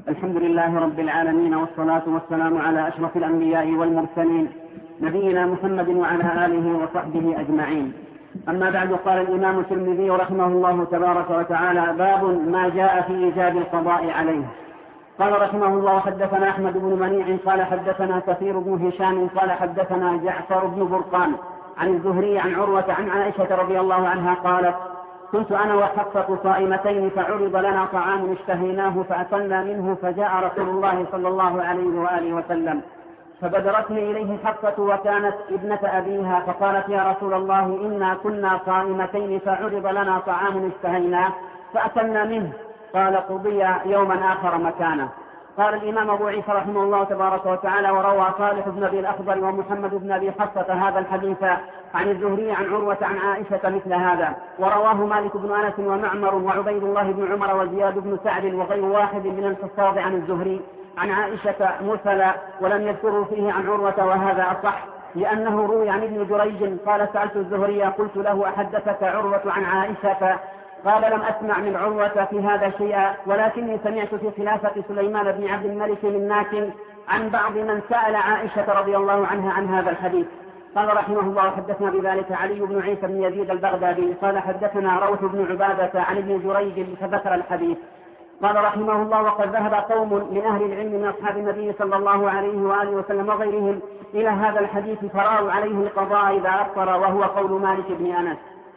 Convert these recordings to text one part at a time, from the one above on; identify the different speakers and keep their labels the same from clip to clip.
Speaker 1: الحمد لله رب العالمين، والصلاة والسلام على أشرف الأنبياء والمرسلين نبينا محمد وعلى آله وصحبه أجمعين. أما بعد، قال الإمام الترمذي رحمه الله تبارك وتعالى: باب ما جاء في إيجاب القضاء عليه. قال رحمه الله: حدثنا أحمد بن منيع قال حدثنا كثير بن هشام قال حدثنا جعفر بن برقان عن الزهري عن عروة عن عائشة رضي الله عنها قالت: كنت أنا وحفصة صائمتين فعرض لنا طعام اشتهيناه فأكلنا منه، فجاء رسول الله صلى الله عليه وآله وسلم فبدرتني إليه حفصة وكانت ابنة أبيها فقالت: يا رسول الله، إنا كنا صائمتين فعرض لنا طعام اشتهيناه فأكلنا منه. قال: قضي يوما آخر مكانه. قال الإمام أبو عيسى رحمه الله تبارك وتعالى: وروى صالح بن أبي الأخضر ومحمد بن أبي حفصة هذا الحديث عن الزهري عن عروة عن عائشة مثل هذا، ورواه مالك بن أنس ومعمر وعبيد الله بن عمر وزياد بن سعد وغير واحد من الحفاظ عن الزهري عن عائشة مرسلا، ولم يذكروا فيه عن عروة، وهذا أصح لأنه روي عن ابن جريج قال: سألت الزهري قلت له: أحدثك عروة عن عائشة؟ قال: لم أسمع من عروة في هذا شيئا، ولكني سمعت في خلافة سليمان بن عبد الملك من ناس عن بعض من سأل عائشة رضي الله عنها عن هذا الحديث. قال رحمه الله: حدثنا بذلك علي بن عيسى بن يزيد البغدادي قال حدثنا روح بن عبادة عن ابن جريج فذكر الحديث. قال رحمه الله: وقد ذهب قوم من أهل العلم من أصحاب النبي صلى الله عليه وآله وسلم وغيرهم إلى هذا الحديث فرأوا عليه القضاء إذا أفطر، وهو قول مالك بن أنس.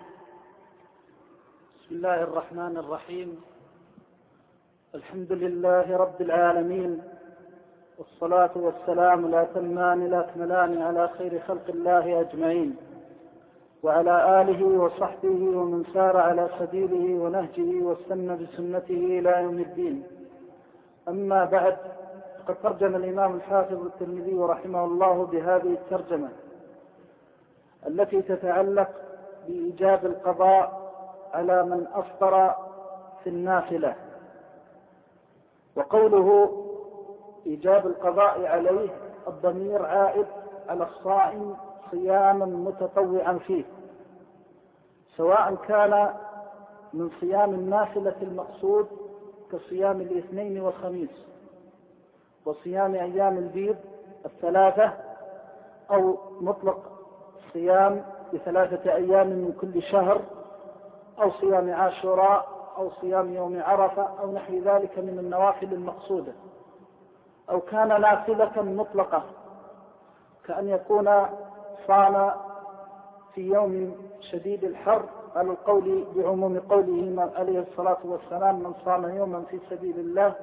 Speaker 2: بسم الله الرحمن الرحيم. الحمد لله رب العالمين، والصلاة والسلام الأتمان الأكملان على خير خلق الله أجمعين، وعلى آله وصحبه ومن سار على سبيله ونهجه واستنى بسنته إلى يوم الدين. أما بعد، قد ترجم الإمام الحافظ الترمذي رحمه الله بهذه الترجمة التي تتعلق بإيجاب القضاء على من أفطر في النافلة. وقوله إيجاب القضاء عليه، الضمير عائد على الصائم صياما متطوعا فيه، سواء كان من صيام النافلة المقصود كصيام الاثنين والخميس وصيام أيام البيض الثلاثة، أو مطلق صيام ب3 أيام من كل شهر، أو صيام عاشوراء، أو صيام يوم عرفة، أو نحو ذلك من النوافل المقصودة، أو كان نافلة مطلقة كأن يكون صام في يوم شديد الحر على القول بعموم قوله عليه الصلاة والسلام: من صام يوما في سبيل الله.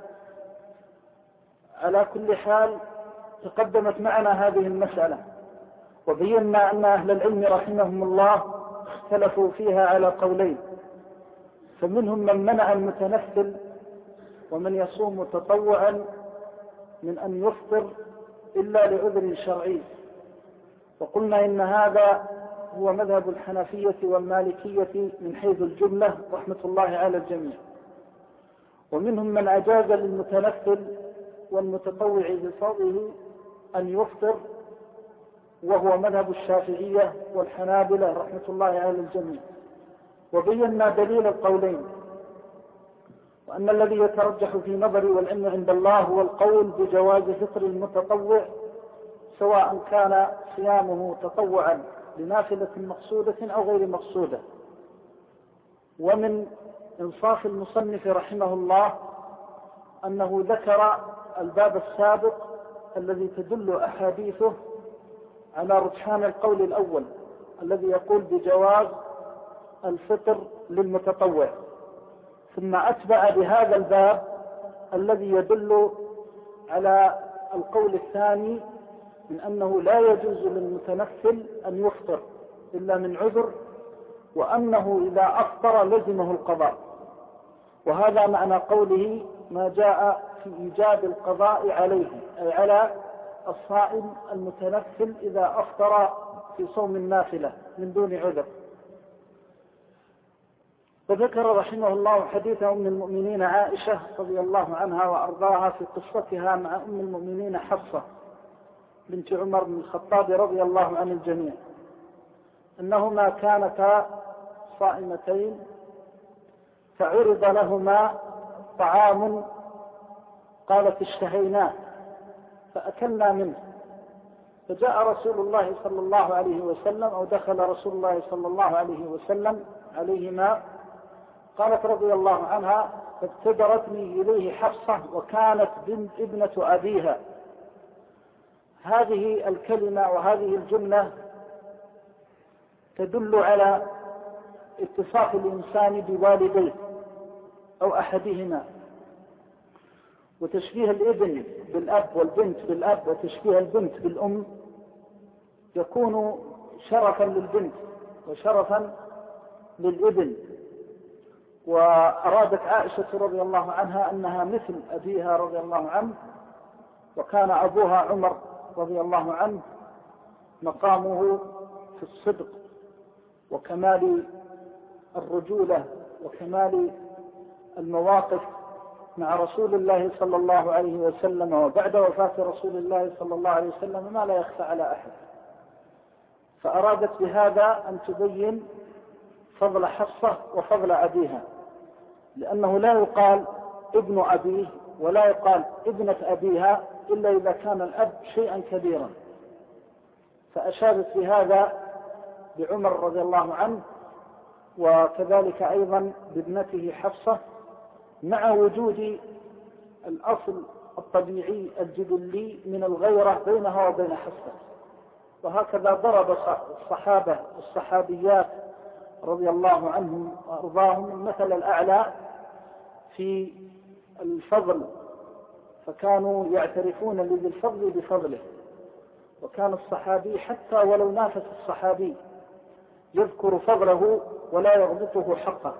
Speaker 2: على كل حال، تقدمت معنا هذه المسألة وبينا أن أهل العلم رحمهم الله اختلفوا فيها على قولين، فمنهم من منع المتنفل ومن يصوم تطوعا من أن يفطر إلا لعذر شرعي، وقلنا إن هذا هو مذهب الحنفية والمالكية من حيث الجملة رحمة الله على الجميع. ومنهم من أجاز للمتنفل والمتطوع بفضله أن يفطر، وهو مذهب الشافعية والحنابلة رحمة الله على الجميع. وبينا دليل القولين، وأن الذي يترجح في نظري والعلم عند الله هو القول بجواز فطر المتطوع، سواء كان صيامه تطوعا لنافلة مقصودة أو غير مقصودة. ومن إنصاف المصنف رحمه الله أنه ذكر الباب السابق الذي تدل أحاديثه على رجحان القول الأول الذي يقول بجواز الفطر للمتطوع، ثم أتبع بهذا الباب الذي يدل على القول الثاني من أنه لا يجوز للمتنفل أن يفطر إلا من عذر، وأنه إذا أفطر لزمه القضاء. وهذا معنى قوله: ما جاء في إيجاب القضاء عليه، أي على الصائم المتنفل إذا أفطر في صوم النافلة من دون عذر. وذكر رحمه الله حديث أم المؤمنين عائشة رضي الله عنها وأرضاها في قصتها مع أم المؤمنين حفصة بنت عمر بن الخطاب رضي الله عن الجميع، أنهما كانتا صائمتين فعرض لهما طعام قالت اشتهيناه فأكلنا منه، فجاء رسول الله صلى الله عليه وسلم أو دخل رسول الله صلى الله عليه وسلم عليهما. قالت رضي الله عنها فابتدرتني إليه حفصة وكانت بنت ابنة أبيها. هذه الكلمة وهذه الجملة تدل على اتصاف الإنسان بوالديه أو أحدهما، وتشبيه الابن بالأب والبنت بالأب وتشبيه البنت بالأم يكون شرفا للبنت وشرفا للابن. وأرادت عائشة رضي الله عنها أنها مثل أبيها رضي الله عنه، وكان أبوها عمر رضي الله عنه مقامه في الصدق وكمال الرجولة وكمال المواقف مع رسول الله صلى الله عليه وسلم، وبعد وفاة رسول الله صلى الله عليه وسلم ما لا يخفى على أحد. فأرادت بهذا أن تبين فضل حفصة وفضل أبيها، لأنه لا يقال ابن أبيه ولا يقال ابنة أبيها إلا إذا كان الأب شيئا كبيرا. فأشارت بهذا بعمر رضي الله عنه، وكذلك أيضا بابنته حفصة، مع وجود الأصل الطبيعي الجبلي من الغيرة بينها وبين حفصة. وهكذا ضرب الصحابة والصحابيات رضي الله عنهم وأرضاهم المثل الأعلى في الفضل، فكانوا يعترفون لذي الفضل بفضله. وكان الصحابي حتى ولو نافس الصحابي يذكر فضله ولا يغبطه حقه.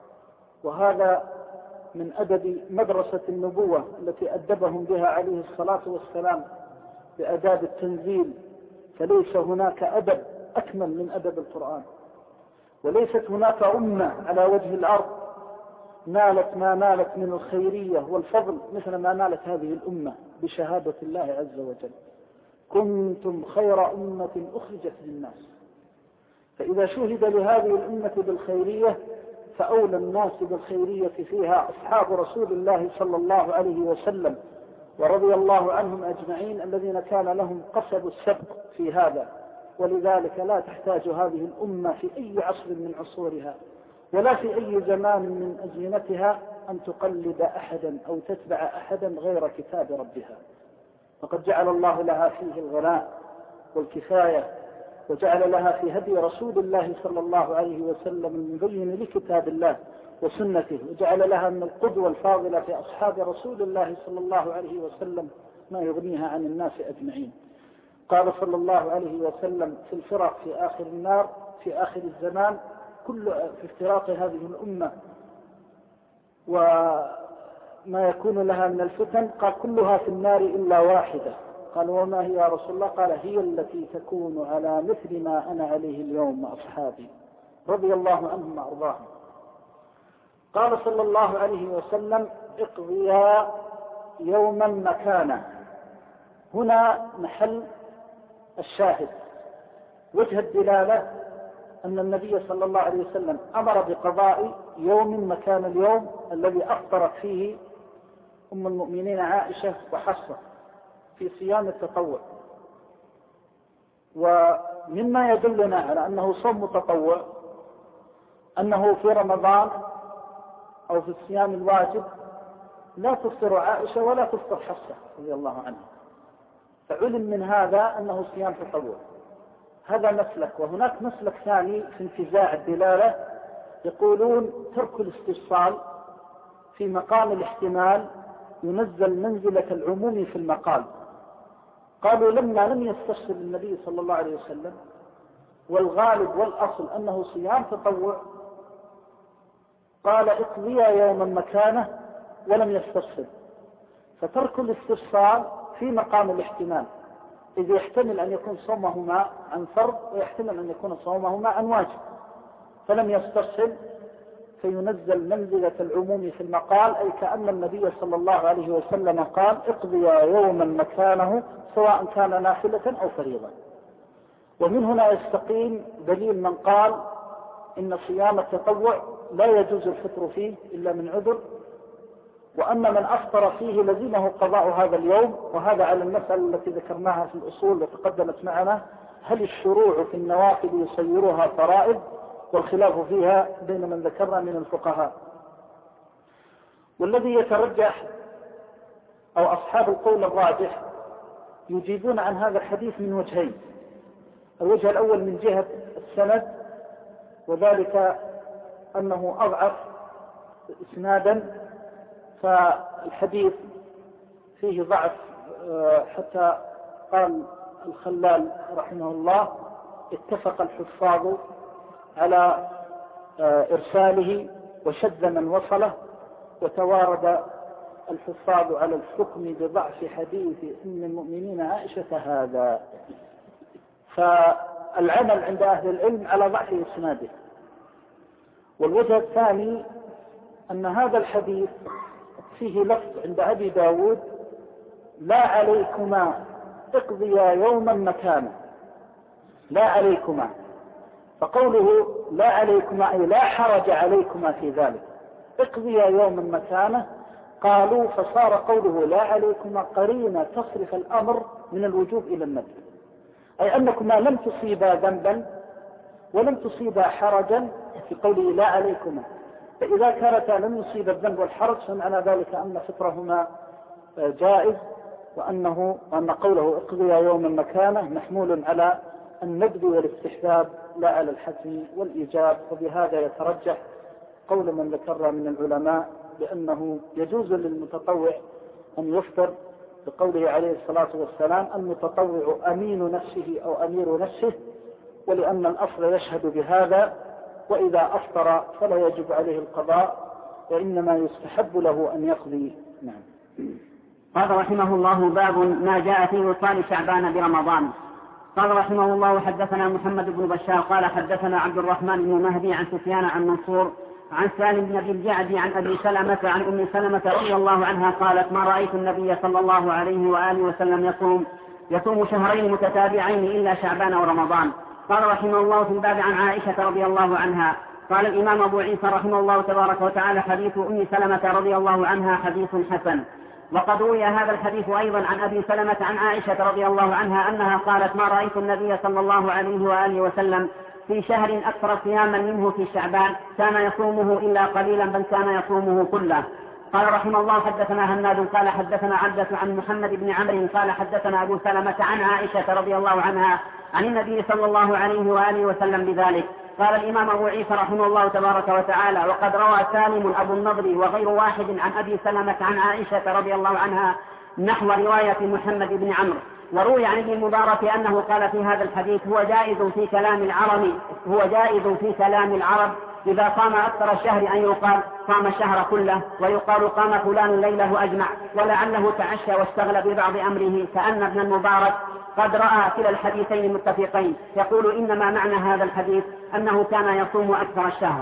Speaker 2: وهذا من أدب مدرسة النبوة التي أدبهم بها عليه الصلاة والسلام بأداب التنزيل، فليس هناك أدب أكمل من أدب القرآن. وليست هناك أمة على وجه الأرض نالت ما نالت من الخيرية والفضل مثل ما نالت هذه الأمة بشهادة الله عز وجل: كنتم خير أمة أخرجت للناس. فإذا شهد لهذه الأمة بالخيرية فأولى الناس بالخيرية فيها أصحاب رسول الله صلى الله عليه وسلم ورضي الله عنهم أجمعين، الذين كان لهم قصب السبق في هذا. ولذلك لا تحتاج هذه الأمة في أي عصر من عصورها ولا في أي زمان من أزمنتها أن تقلد أحدا أو تتبع أحدا غير كتاب ربها، فقد جعل الله لها فيه الغناء والكفاية، وجعل لها في هدي رسول الله صلى الله عليه وسلم المبين لكتاب الله وسنته، وجعل لها من القدوة الفاضلة في أصحاب رسول الله صلى الله عليه وسلم ما يغنيها عن الناس أجمعين. قال صلى الله عليه وسلم: في الفرق في آخر النار في آخر الزمان في افتراق هذه الأمة وما يكون لها من الفتن، قال: كلها في النار إلا واحدة. قال: وما هي يا رسول الله؟ قال: هي التي تكون على مثل ما أنا عليه اليوم مع أصحابي رضي الله عنهم وأرضاهم. قال صلى الله عليه وسلم: اقضيا يوما مكانه. هنا محل الشاهد. وجه الدلالة أن النبي صلى الله عليه وسلم أمر بقضاء يوم مكان اليوم الذي أفطرت فيه أم المؤمنين عائشة وحفصة في صيام التطوع. ومما يدلنا على أنه صوم متطوع أنه في رمضان أو في الصيام الواجب لا تفطر عائشة ولا تفطر حفصة رضي الله عنها، فعلم من هذا أنه صيام تطوع. هذا مسلك. وهناك مسلك ثاني في انتزاع الدلالة، يقولون ترك الاستفصال في مقام الاحتمال ينزل منزلة العموم في المقال. قالوا لما لم يستفصل النبي صلى الله عليه وسلم والغالب والأصل أنه صيام تطوع، قال: اقضيا يوما مكانه، ولم يستفصل. فترك الاستفصال في مقام الاحتمال، إذ يحتمل أن يكون صومهما عن فرض ويحتمل أن يكون صومهما عن واجب، فلم يستفصل فينزل منزلة العموم في المقال، أي كأن النبي صلى الله عليه وسلم قال: اقضيا يوما مكانه سواء كان نافلة أو فريضة. ومن هنا يستقيم دليل من قال إن صيام التطوع لا يجوز الفطر فيه إلا من عذر، وأن من أفطر فيه لزمه قضاء هذا اليوم. وهذا على المسألة التي ذكرناها في الأصول وتقدمت معنا، هل الشروع في النوافل يصيرها فرائض؟ والخلاف فيها بين من ذكرنا من الفقهاء. والذي يترجح أو أصحاب القول الراجح يجيبون عن هذا الحديث من وجهين. الوجه الأول من جهة السند، وذلك أنه أضعف إسنادا، فالحديث فيه ضعف، حتى قال الخلال رحمه الله اتفق الحفاظ على إرساله وشذ من وصله، وتوارد الحفاظ على الحكم بضعف حديث أم المؤمنين عائشة هذا. فالعمل عند أهل العلم على ضعف إسناده. والوجه الثاني أن هذا الحديث فيه لفظ عند أبي داود: لا عليكما اقضيا يوما مكانه، لا عليكما. فقوله لا عليكما أي لا حرج عليكما في ذلك، اقضيا يوما مكانه. قالوا فصار قوله لا عليكما قرينة تصرف الأمر من الوجوب إلى الندب، أي أنكما لم تصيبا ذنبا ولم تصيبا حرجا في قوله لا عليكما. فإذا كانتا لم يصيب الذنب والحرج فمعنى ذلك أن فطرهما جائز، وأن قوله اقضيا يوما مكانه محمول على الندب والاستحباب لا على الحتم والإيجاب. وبهذا يترجح قول من ذكر من العلماء بأنه يجوز للمتطوع أن يفطر، بقوله عليه الصلاة والسلام: المتطوع أمين نفسه أو أمير نفسه، ولأن الأصل يشهد بهذا. وإذا أفطر فلا يجب عليه القضاء، وإنما يستحب له أن يقضي. نعم.
Speaker 1: قال رحمه الله: باب ما جاء في وصال شعبان برمضان. قال رحمه الله: حدثنا محمد بن بشار قال حدثنا عبد الرحمن بن مهدي عن سفيان عن منصور عن سالم بن أبي الجعد عن أبي سلمة عن أم سلمة رضي الله عنها قالت: ما رأيت النبي صلى الله عليه وآله وسلم يصوم شهرين متتابعين إلا شعبان ورمضان. قال رحمه الله: في الباب عن عائشة رضي الله عنها. قال الإمام أبو عيسى رحمه الله تبارك وتعالى: حديث أم سلمة رضي الله عنها حديث حسن. وقد روي هذا الحديث أيضا عن أبي سلمة عن عائشة رضي الله عنها أنها قالت: ما رأيت النبي صلى الله عليه وآله وسلم في شهر أكثر صياما منه في شعبان كان يصومه إلا قليلا بل كان يصومه كله. قال رحمه الله: حدثنا هناد قال حدثنا عبدة عن محمد بن عمرو قال حدثنا أبو سلمة عن عائشة رضي الله عنها عن النبي صلى الله عليه وآله وسلم بذلك. قال الإمام أبو عيسى رحمه الله تبارك وتعالى: وقد روى سالم أبو النضر وغير واحد عن أبي سلمة عن عائشة رضي الله عنها نحو رواية محمد بن عمرو. وروي عن ابن المبارك أنه قال في هذا الحديث: هو جائز في كلام العرب إذا صام أكثر الشهر أن يقال صام الشهر كله، ويقال قام فلان ليله أجمع، ولعله تعشى واستغل ببعض أمره، كأن ابن المبارك قد رأى كلا الحديثين متفقين. يقول: إنما معنى هذا الحديث أنه كان يصوم أكثر الشهر.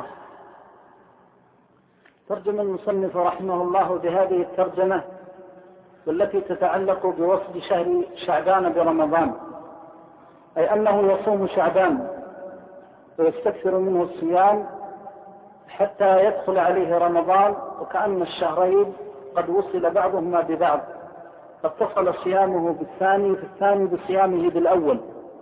Speaker 2: ترجم المصنف رحمه الله بهذه الترجمة والتي تتعلق بوصف شهر شعبان برمضان، أي أنه يصوم شعبان ويستكثر منه الصيام حتى يدخل عليه رمضان، وكأن الشهرين قد وصل بعضهما ببعض، فاتصل صيامه بالثاني في الثاني بصيامه بالأول.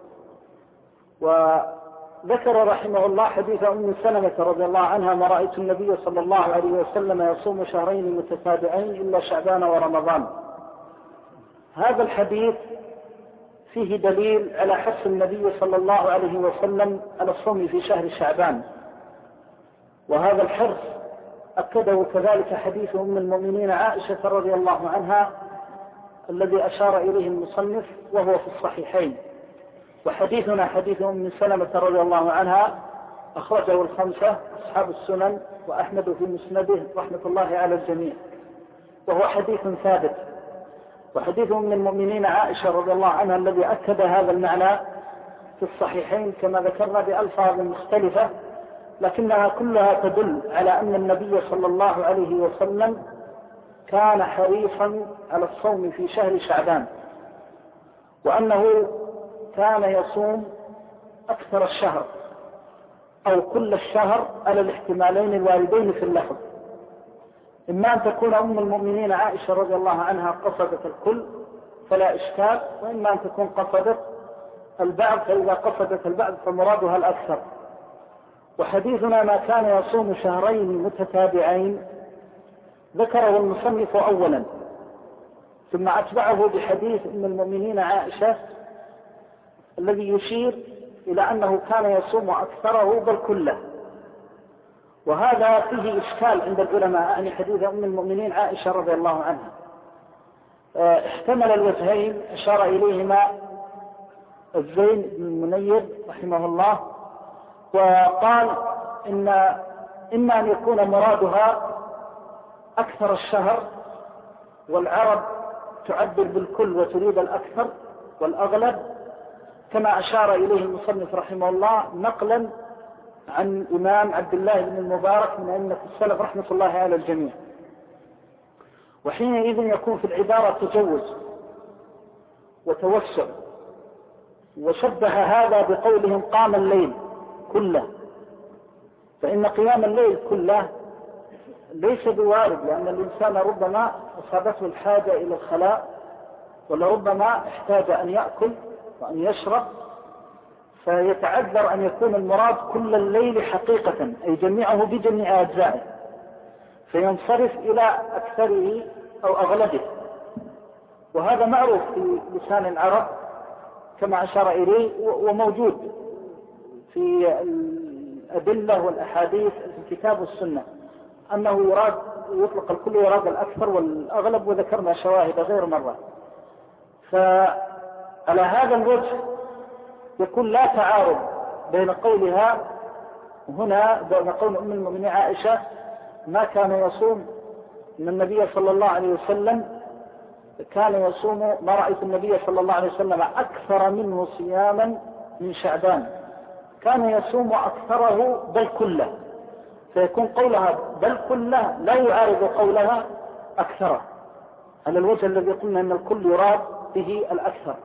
Speaker 2: وذكر رحمه الله حديث أم سلمة رضي الله عنها: ما رأيت النبي صلى الله عليه وسلم يصوم شهرين متتابعين إلا شعبان ورمضان. هذا الحديث فيه دليل على حث النبي صلى الله عليه وسلم على الصوم في شهر شعبان، وهذا الحرص أكده كذلك حديث أم المؤمنين عائشة رضي الله عنها الذي أشار إليه المصنف وهو في الصحيحين. وحديثنا حديث أم سلمة رضي الله عنها أخرجه الخمسة أصحاب السنن وأحمد في مسنده رحمة الله على الجميع، وهو حديث ثابت. وحديث أم المؤمنين عائشة رضي الله عنها الذي أكد هذا المعنى في الصحيحين كما ذكرنا بألفاظ مختلفة، لكنها كلها تدل على أن النبي صلى الله عليه وسلم كان حريصا على الصوم في شهر شعبان، وأنه كان يصوم أكثر الشهر أو كل الشهر على الاحتمالين الواردين في اللفظ. إما أن تكون أم المؤمنين عائشة رضي الله عنها قصدت الكل فلا إشكال، وإما أن تكون قصدت البعض، فإذا قصدت البعض فمرادها الأكثر. وحديثنا ما كان يصوم شهرين متتابعين ذكره المصنف أولا، ثم أتبعه بحديث أم المؤمنين عائشة الذي يشير إلى أنه كان يصوم أكثره بل كله. وهذا فيه إشكال عند العلماء، يعني حديث أم المؤمنين عائشة رضي الله عنها احتمل الوجهين أشار إليهما الزين بن المنير رحمه الله، وقال إما أن يكون مرادها أكثر الشهر، والعرب تعبر بالكل وتريد الأكثر والأغلب، كما أشار إليه المصنف رحمه الله نقلا عن الإمام عبد الله بن المبارك من أئمة السلف رحمة الله على الجميع. وحينئذ يكون في العبارة تجوز وتوسع. وشبه هذا بقولهم قام الليل كله، فإن قيام الليل كله ليس بوارد، لأن الإنسان ربما أصابته الحاجة إلى الخلاء، ولربما احتاج أن يأكل وأن يشرب، فيتعذر أن يكون المراد كل الليل حقيقة، أي جميعه بجميع أجزائه، فينصرف إلى أكثره أو أغلبه. وهذا معروف في لسان العرب كما أشار إليه، وموجود في الأدلة والأحاديث في الكتاب والسنة أنه يراد يطلق الكل يراد الأكثر والأغلب، وذكرنا شواهد غير مرة. فعلى هذا الوجه يكون لا تعارض بين قولها هنا بين قول أم المؤمنين عائشة ما كان يصوم، إن النبي صلى الله عليه وسلم كان يصوم، ما رأيت النبي صلى الله عليه وسلم أكثر منه صياما من شعبان، كان يصوم أكثره بل كله، فيكون قولها بل كله لا يعارض قولها أكثره، على الوجه الذي قلنا أن الكل يراد به الأكثر.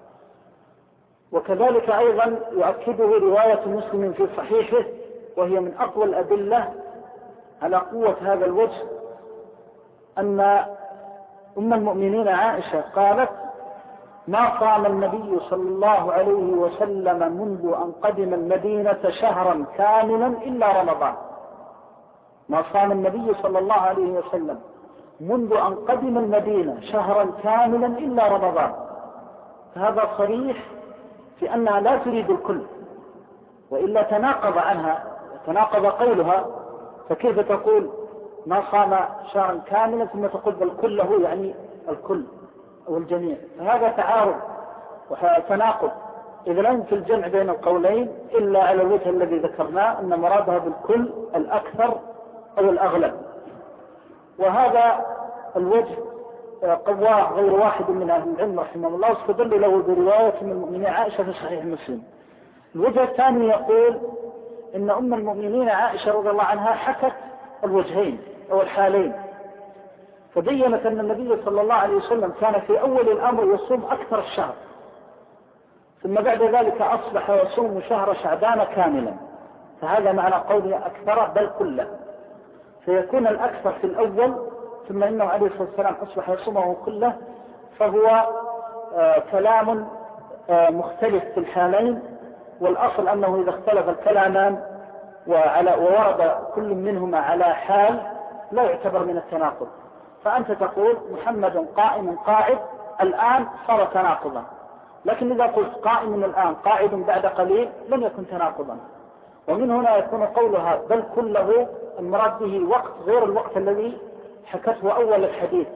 Speaker 2: وكذلك أيضا يؤكده رواية مسلم في صحيحه، وهي من أقوى الأدلة على قوة هذا الوجه، أن أم المؤمنين عائشة قالت ما صام النبي صلى الله عليه وسلم منذ أن قدم المدينة شهرا كاملا إلا رمضان. ما صام النبي صلى الله عليه وسلم منذ أن قدم المدينة شهرا كاملا إلا رمضان. هذا صريح في أنها لا تريد الكل، وإلا تناقض عنها، تناقض قولها، فكيف تقول ما صام شهرا كاملا ثم تقول بل كله، يعني الكل أو الجميع؟ فهذا تعارض وتناقض، إذا لم يمكن الجمع بين القولين إلا على الوجه الذي ذكرناه أن مرادها بالكل الأكثر أو الأغلب. وهذا الوجه قواه غير واحد من أهل العلم رحمه الله، واستدل له برواية من المؤمنين عائشة في صحيح مسلم. الوجه الثاني يقول إن أم المؤمنين عائشة رضي الله عنها حكت الوجهين أو الحالين، فبينت أن النبي صلى الله عليه وسلم كان في أول الأمر يصوم أكثر الشهر، ثم بعد ذلك أصبح يصوم شهر شعبان كاملا، فهذا معنى قوله أكثر بل كله، فيكون الأكثر في الأول، ثم إنه عليه الصلاة والسلام أصبح يصومه كله، فهو كلام مختلف في الحالين. والأصل أنه إذا اختلف الكلامان وورد كل منهما على حال لا يعتبر من التناقض. فأنت تقول محمد قائم قاعد الآن صار تناقضا، لكن إذا قلت قائم الآن قاعد بعد قليل لم يكن تناقضا. ومن هنا يكون قولها بل كله المراد به وقت غير الوقت الذي حكته أول الحديث.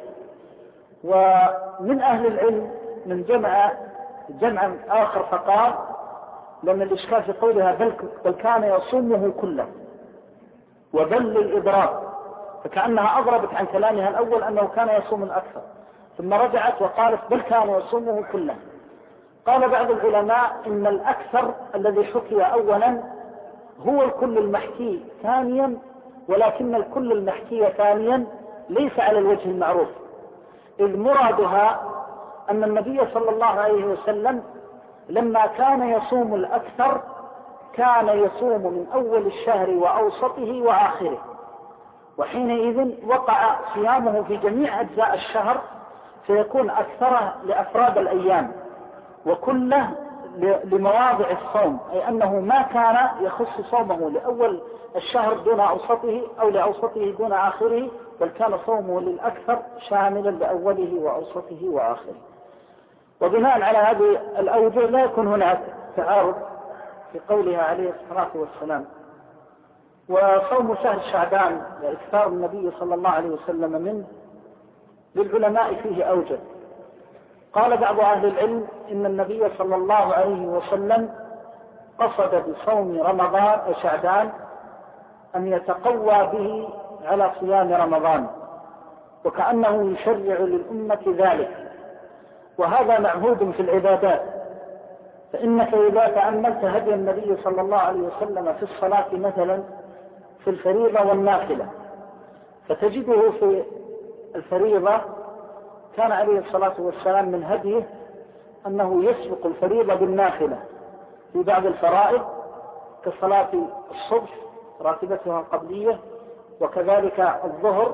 Speaker 2: ومن أهل العلم من جمع آخر فقال لأن الإشكال في قولها بل كان يصومه كله، وبل للإضراب، فكأنها أضربت عن كلامها الأول أنه كان يصوم الأكثر، ثم رجعت وقالت بل كان يصومه كله. قال بعض العلماء إن الأكثر الذي حكي أولا هو الكل المحكي ثانيا، ولكن الكل المحكي ثانيا ليس على الوجه المعروف، إذ مرادها أن النبي صلى الله عليه وسلم لما كان يصوم الأكثر كان يصوم من أول الشهر وأوسطه وآخره، وحينئذ وقع صيامه في جميع أجزاء الشهر، فيكون أكثره لأفراد الأيام وكله لمواضع الصوم، أي أنه ما كان يخص صومه لأول الشهر دون أوسطه أو لأوسطه دون آخره، بل كان صومه للأكثر شاملا لأوله وأوسطه وآخره. وبناء على هذه الأوجه لا يكون هناك تعارض في قولها عليه الصلاة والسلام. وصوم شهر شعبان وإكثار النبي صلى الله عليه وسلم منه للعلماء فيه أوجه. قال بعض أهل العلم إن النبي صلى الله عليه وسلم قصد بصوم رمضان وشعبان أن يتقوى به على صيام رمضان، وكأنه يشرع للأمة ذلك، وهذا معهود في العبادات. فإنك إذا تأملت هدي النبي صلى الله عليه وسلم في الصلاة مثلا في الفريضة والنافلة، فتجده في الفريضة كان عليه الصلاة والسلام من هديه أنه يسبق الفريضة بالنافلة في بعض الفرائض كصلاة الصبح راتبتها القبلية، وكذلك الظهر.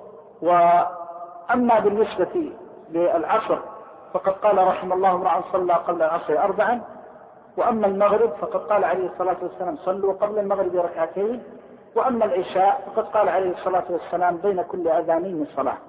Speaker 2: وأما بالنسبة للعصر فقد قال رحم الله امرأ صلى قبل العصر 4، وأما المغرب فقد قال عليه الصلاة والسلام صلوا قبل المغرب ركعتين، وأما العشاء فقد قال عليه الصلاة والسلام بين كل أذانين صلاة.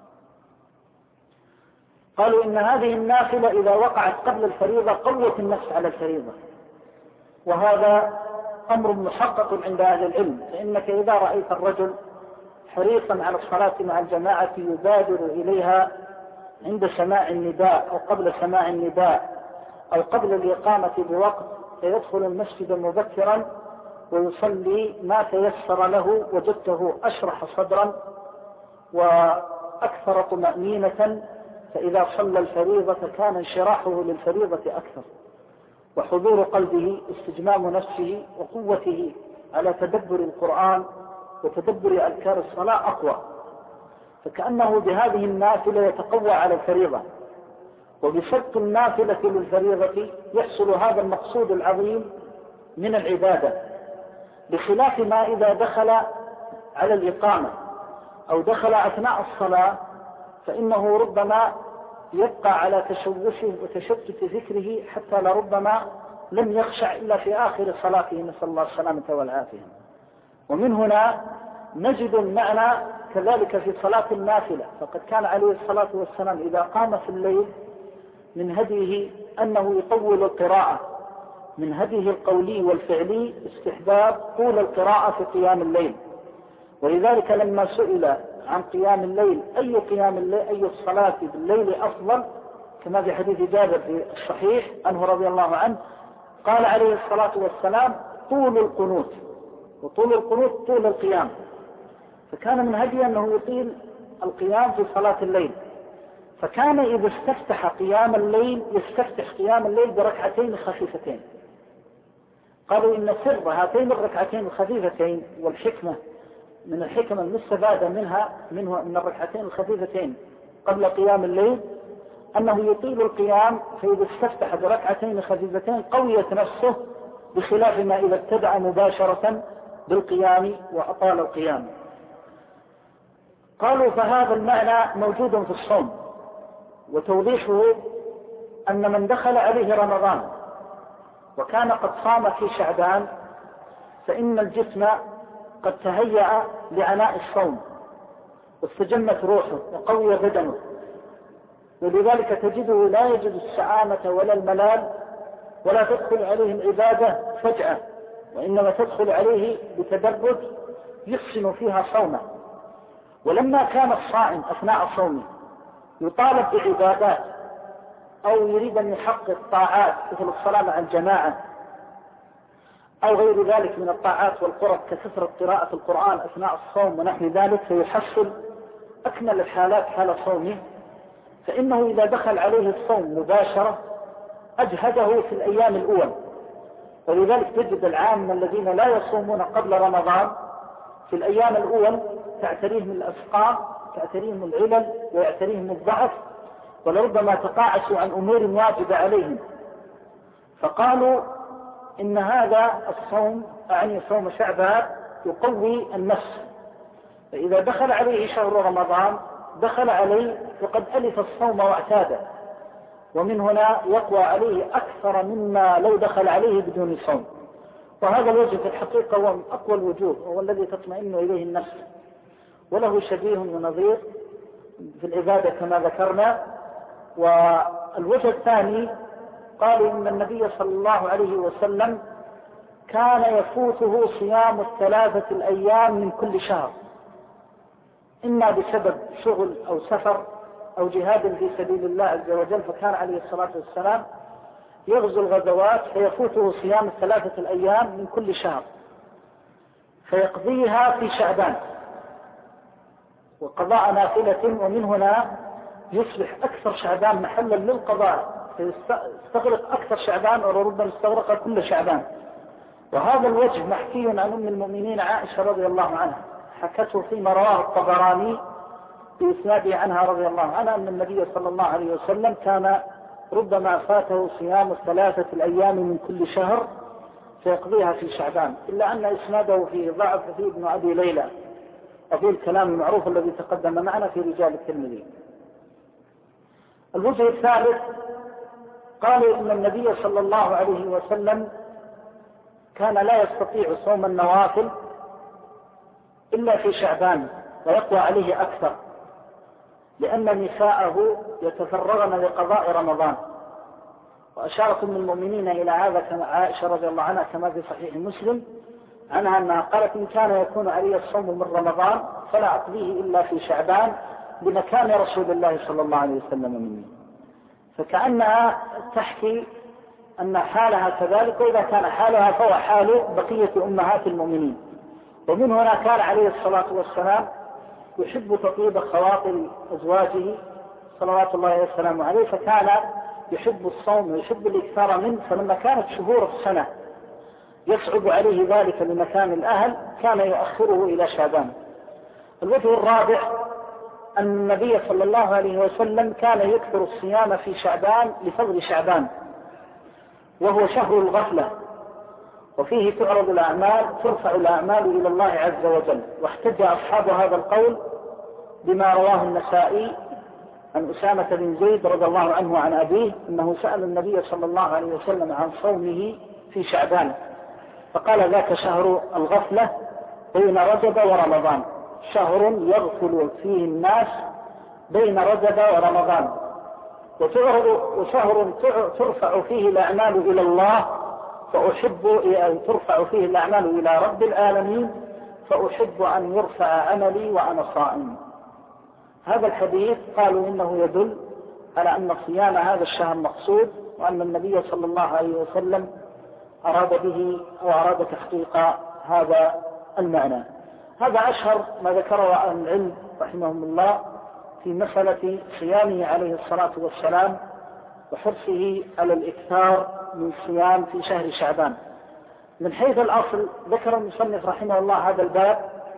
Speaker 2: قالوا إن هذه النافلة إذا وقعت قبل الفريضة قوت النفس على الفريضة، وهذا أمر محقق عند أهل العلم. فإنك إذا رأيت الرجل حريصا على الصلاة مع الجماعة يبادر إليها عند سماع النداء أو قبل سماع النداء أو قبل الإقامة بوقت، فيدخل المسجد مبكرا ويصلي ما تيسر له، وجدته أشرح صدرا وأكثر طمأنينة. فإذا صلى الفريضة كان انشراحه للفريضة أكثر، وحضور قلبه استجمام نفسه وقوته على تدبر القرآن وتدبر أذكار الصلاة أقوى، فكأنه بهذه النافلة يتقوى على الفريضة. وبسبق النافلة للفريضة يحصل هذا المقصود العظيم من العبادة، بخلاف ما إذا دخل على الإقامة أو دخل أثناء الصلاة، فإنه ربما يبقى على تشوشه وتشتت ذكره حتى لربما لم يخشع إلا في آخر صلاته، نسأل الله السلامة والعافية. ومن هنا نجد المعنى كذلك في صلاة النافلة، فقد كان عليه الصلاة والسلام إذا قام في الليل من هديه أنه يطول القراءة، من هديه القولي والفعلي استحباب طول القراءة في قيام الليل. ولذلك لما سئل عن قيام الليل أي قيام الليل أي الصلاة بالليل أفضل، كما في حديث جابر في الصحيح عنه رضي الله عنه، قال عليه الصلاة والسلام طول القنوت، وطول القنوت طول القيام. فكان من هديه أنه يطيل القيام في صلاة الليل، فكان إذا استفتح قيام الليل يستفتح قيام الليل بركعتين خفيفتين. قالوا إن سر هاتين الركعتين الخفيفتين والحكمة من الحكمة المستفادة من الركعتين الخفيفتين قبل قيام الليل أنه يطيل القيام، فإذا استفتح بركعتين خفيفتين قويت نفسه، بخلاف ما إذا ابتدأ مباشرة بالقيام وأطال القيام. قالوا فهذا المعنى موجود في الصوم، وتوضيحه أن من دخل عليه رمضان وكان قد صام في شعبان فإن الجسم قد تهيأ لعناء الصوم واستجمت روحه وقوي بدنه، ولذلك تجده لا يجد السعامة ولا الملال، ولا تدخل عليه العبادة فجأة، وإنما تدخل عليه بتدرج يحسن فيها صومه. ولما كان الصائم أثناء صومه يطالب بعبادات أو يريد أن يحقق طاعات مثل الصلاة مع الجماعة أو غير ذلك من الطاعات والقرب ككثرة قراءة القرآن أثناء الصوم ونحو ذلك، فيحصل أكمل الحالات حال صومه، فإنه إذا دخل عليه الصوم مباشرة أجهده في الأيام الأول. ولذلك تجد العامة الذين لا يصومون قبل رمضان في الأيام الأول تعتريهم الأسقام، تعتريهم العلل، ويعتريهم الضعف، ولربما تقاعسوا عن أمور واجبة عليهم. فقالوا إن هذا الصوم أعني صوم شعبان يقوي النفس، فإذا دخل عليه شهر رمضان دخل عليه وقد ألف الصوم واعتاده، ومن هنا يقوى عليه أكثر مما لو دخل عليه بدون صوم. وهذا الوجه في الحقيقة هو من أقوى الوجوه، وهو الذي تطمئن إليه النفس، وله شبيه ونظير في العبادة كما ذكرنا. والوجه الثاني قالوا إن النبي صلى الله عليه وسلم كان يفوته صيام 3 الأيام من كل شهر، إما بسبب شغل أو سفر أو جهاد في سبيل الله عز وجل، فكان عليه الصلاة والسلام يغزو الغزوات فيفوته صيام 3 الأيام من كل شهر فيقضيها في شعبان وقضاء نافلة، ومن هنا يصبح أكثر شعبان محلا للقضاء، فيستغرق أكثر شعبان وربما استغرق كل شعبان. وهذا الوجه محكي عن أم المؤمنين عائشة رضي الله عنها، حكته فيما رواه الطبراني بإسناده عنها رضي الله عنها أن النبي صلى الله عليه وسلم كان ربما فاته صيام 3 الأيام من كل شهر فيقضيها في شعبان، إلا أن إسناده فيه ضعف فيه ابن أبي ليلى، وفيه الكلام المعروف الذي تقدم معنا في رجال الترمذي. الوجه الثالث قالوا إن النبي صلى الله عليه وسلم كان لا يستطيع صوم النوافل إلا في شعبان ويقوى عليه أكثر، لأن نساءه يتفرغن لقضاء رمضان. وأشارت من المؤمنين إلى هذا كما عائشة رضي الله عنها كما في صحيح مسلم عنها أنها قالت إن كان يكون علي الصوم من رمضان فلا أقضيه إلا في شعبان بمكان رسول الله صلى الله عليه وسلم مني. فكأنها تحكي أن حالها كذلك، وإذا كان حالها فهو حال بقية أمهات المؤمنين. ومن هنا كان عليه الصلاة والسلام يحب تطيب خواطر أزواجه صلوات الله وسلامه عليه، فكان يحب الصوم ويحب الإكثار منه. فلما كانت شهور السنة يصعب عليه ذلك لمكان الأهل كان يؤخره إلى شعبان. الوجه الرابع أن النبي صلى الله عليه وسلم كان يكثر الصيام في شعبان لفضل شعبان، وهو شهر الغفلة، وفيه تعرض الأعمال ترفع الأعمال إلى الله عز وجل. واحتج أصحاب هذا القول بما رواه النسائي عن أسامة بن زيد رضي الله عنه عن أبيه أنه سأل النبي صلى الله عليه وسلم عن صومه في شعبان فقال ذاك شهر الغفلة بين رجب ورمضان، شهر يغفل فيه الناس بين رجب ورمضان، وشهر ترفع فيه الأعمال إلى الله فأحب أن ترفع فيه الأعمال إلى رب العالمين فأحب أن يرفع عملي وأنا صائم. هذا الحديث قالوا إنه يدل على أن صيام هذا الشهر مقصود، وأن النبي صلى الله عليه وسلم أراد به أو أراد تحقيق هذا المعنى. هذا أشهر ما ذكره أهل العلم رحمهم الله في مسألة صيامه عليه الصلاة والسلام وحرصه على الإكثار من الصيام في شهر شعبان. من حيث الأصل ذكر المصنف رحمه الله هذا الباب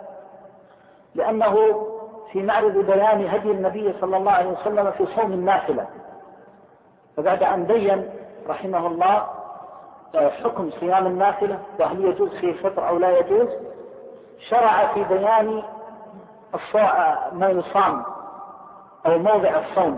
Speaker 2: لأنه في معرض بيان هدي النبي صلى الله عليه وسلم في صوم النافلة، فبعد أن بين رحمه الله حكم صيام النافلة وهل يجوز فيه الفطر أو لا يجوز، شرع في بيان ما يصام أو موضع الصوم.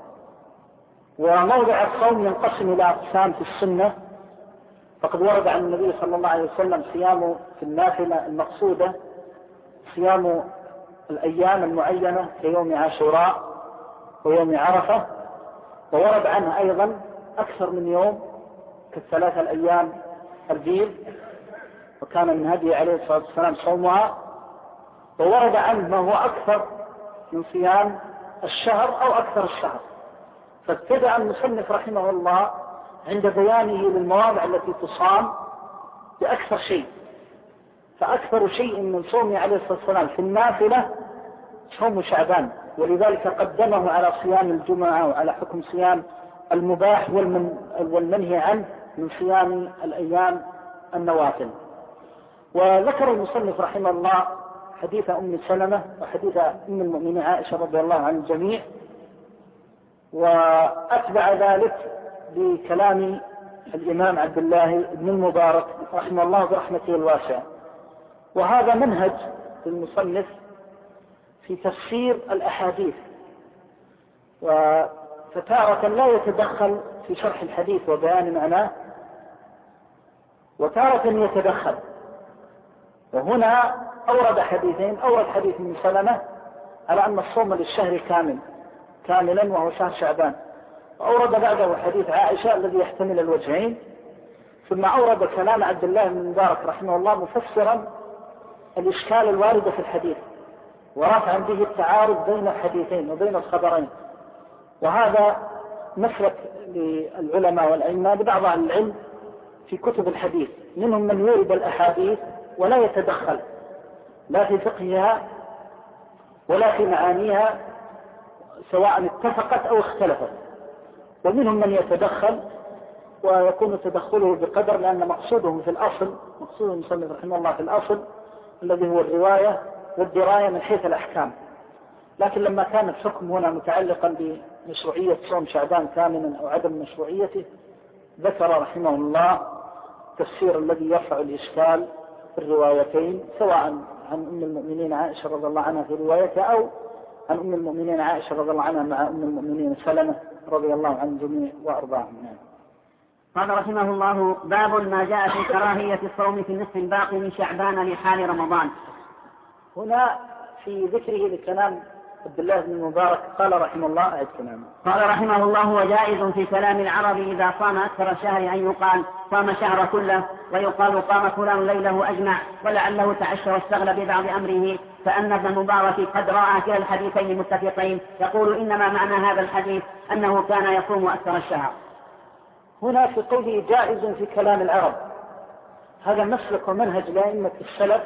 Speaker 2: وموضع الصوم ينقسم إلى أقسام في السنة، فقد ورد عن النبي صلى الله عليه وسلم صيامه في النافلة المقصودة صيام الأيام المعينة كيوم عاشوراء ويوم عرفة، وورد عنه أيضا أكثر من يوم كالثلاثة الأيام البيض وكان من هدي عليه الصلاة والسلام صومها، وورد عنه ما هو أكثر من صيام الشهر أو أكثر الشهر. فابتدأ المصنف رحمه الله عند بيانه للمواضع التي تصام بأكثر شيء، فأكثر شيء من صومه عليه الصلاة والسلام في النافلة صوم شعبان، ولذلك قدمه على صيام الجمعة وعلى حكم صيام المباح والمنهي عنه من صيام الأيام النوافل. وذكر المصنف رحمه الله حديث أم سلمة وحديث أم المؤمنين عائشة رضي الله عن الجميع، وأتبع ذلك بكلام الإمام عبد الله بن المبارك رحمه الله برحمته الواسعة. وهذا منهج المصنف في تفسير الأحاديث، فتارة لا يتدخل في شرح الحديث وبيان معناه، وتارة يتدخل. وهنا أورد حديثين، أورد حديث من سلمة على أن الصوم للشهر كاملا وهو شهر شعبان، وأورد بعده حديث عائشة الذي يحتمل الوجهين، ثم أورد كلام عبد الله بن المبارك رحمه الله مفسرا الإشكال الوارد في الحديث ورافعا به التعارض بين الحديثين وبين الخبرين. وهذا مسلك للعلماء والأئمة ببعض أهل العلم في كتب الحديث، منهم من يورد الأحاديث ولا يتدخل لا في فقهها ولا في معانيها سواء اتفقت أو اختلفت، ومنهم من يتدخل ويكون تدخله بقدر، لأن مقصودهم في الأصل، مقصود المصنف رحمه الله في الأصل الذي هو الرواية والدراية من حيث الأحكام. لكن لما كان الحكم هنا متعلقا بمشروعية صوم شعبان كاملا أو عدم مشروعيته، ذكر رحمه الله التفسير الذي يرفع الإشكال في الروايتين، سواء عن أم المؤمنين عائشة رضي الله عنها في روايته أو عن أم المؤمنين عائشة رضي الله عنها مع أم المؤمنين سلمة رضي الله عن جميع وأرضاهم.
Speaker 1: قال رحمه الله: باب ما جاء في كراهية الصوم في النصف الباقي من شعبان لحال رمضان.
Speaker 2: هنا في ذكره لكلام عبد الله بن المبارك قال رحمه الله أعد كلامه.
Speaker 1: قال رحمه الله: وجائز في كلام العرب إذا صام أكثر الشهر أن يقال صام شهر كله، ويقال قام فلان ليله أجمع، ولعله تعشى واستغل ببعض أمره، فأن ابن المبارك قد رأى كلا الحديثين متفقين، يقول إنما معنى هذا الحديث أنه كان يصوم أكثر الشهر.
Speaker 2: هنا في قوله جائز في كلام العرب، هذا مسلك ومنهج لأئمة السلف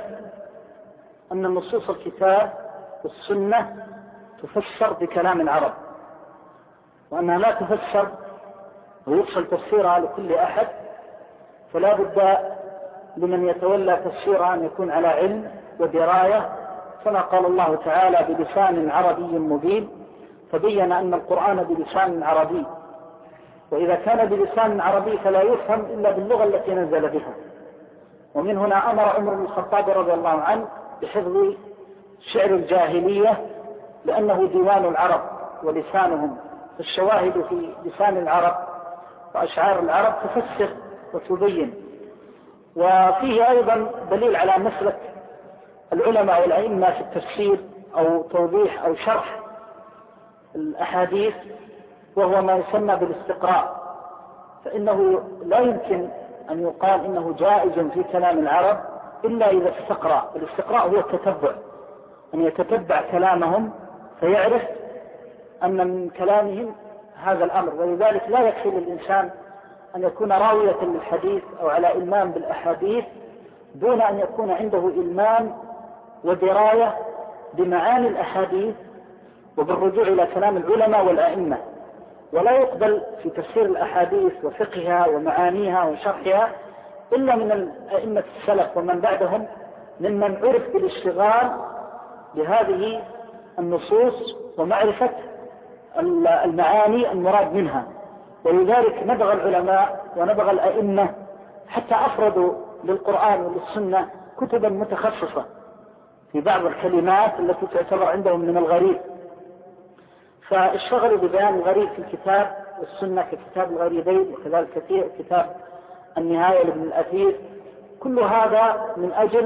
Speaker 2: أن نصوص الكتاب والسنة تفسر بكلام العرب، وأنها لا تفسر ويفصل تفسيرها لكل أحد، فلا بد لمن يتولى تفسيرها أن يكون على علم ودراية، كما قال الله تعالى بلسان عربي مبين، فبين أن القرآن بلسان عربي، وإذا كان بلسان عربي فلا يفهم إلا باللغة التي نزل بها. ومن هنا أمر عمر بن الخطاب رضي الله عنه بحفظ شعر الجاهلية، لأنه ديوان العرب ولسانهم، فالشواهد في لسان العرب وأشعار العرب تفسر وتبين. وفيه أيضا دليل على مسلك العلماء والأئمة في التفسير أو توضيح أو شرح الأحاديث، وهو ما يسمى بالاستقراء، فإنه لا يمكن أن يقال إنه جائز في كلام العرب إلا إذا استقرأ. الاستقراء هو التتبع، أن يتتبع كلامهم فيعرف أن من كلامهم هذا الأمر. ولذلك لا يكفي للإنسان أن يكون راوية للحديث أو على إلمام بالأحاديث دون أن يكون عنده إلمام ودراية بمعاني الأحاديث وبالرجوع إلى كلام العلماء والأئمة. ولا يقبل في تفسير الأحاديث وفقهها ومعانيها وشرحها إلا من أئمة السلف ومن بعدهم ممن عرف بالاشتغال بهذه النصوص ومعرفة المعاني المراد منها. ولذلك نبغى العلماء ونبغى الأئمة حتى أفردوا للقرآن وللسنة كتبا متخصصة في بعض الكلمات التي تعتبر عندهم من الغريب، فاشتغلوا ببيان الغريب في الكتاب والسنة ككتاب الغريبين، وكذلك كتاب النهاية لابن الأثير. كل هذا من أجل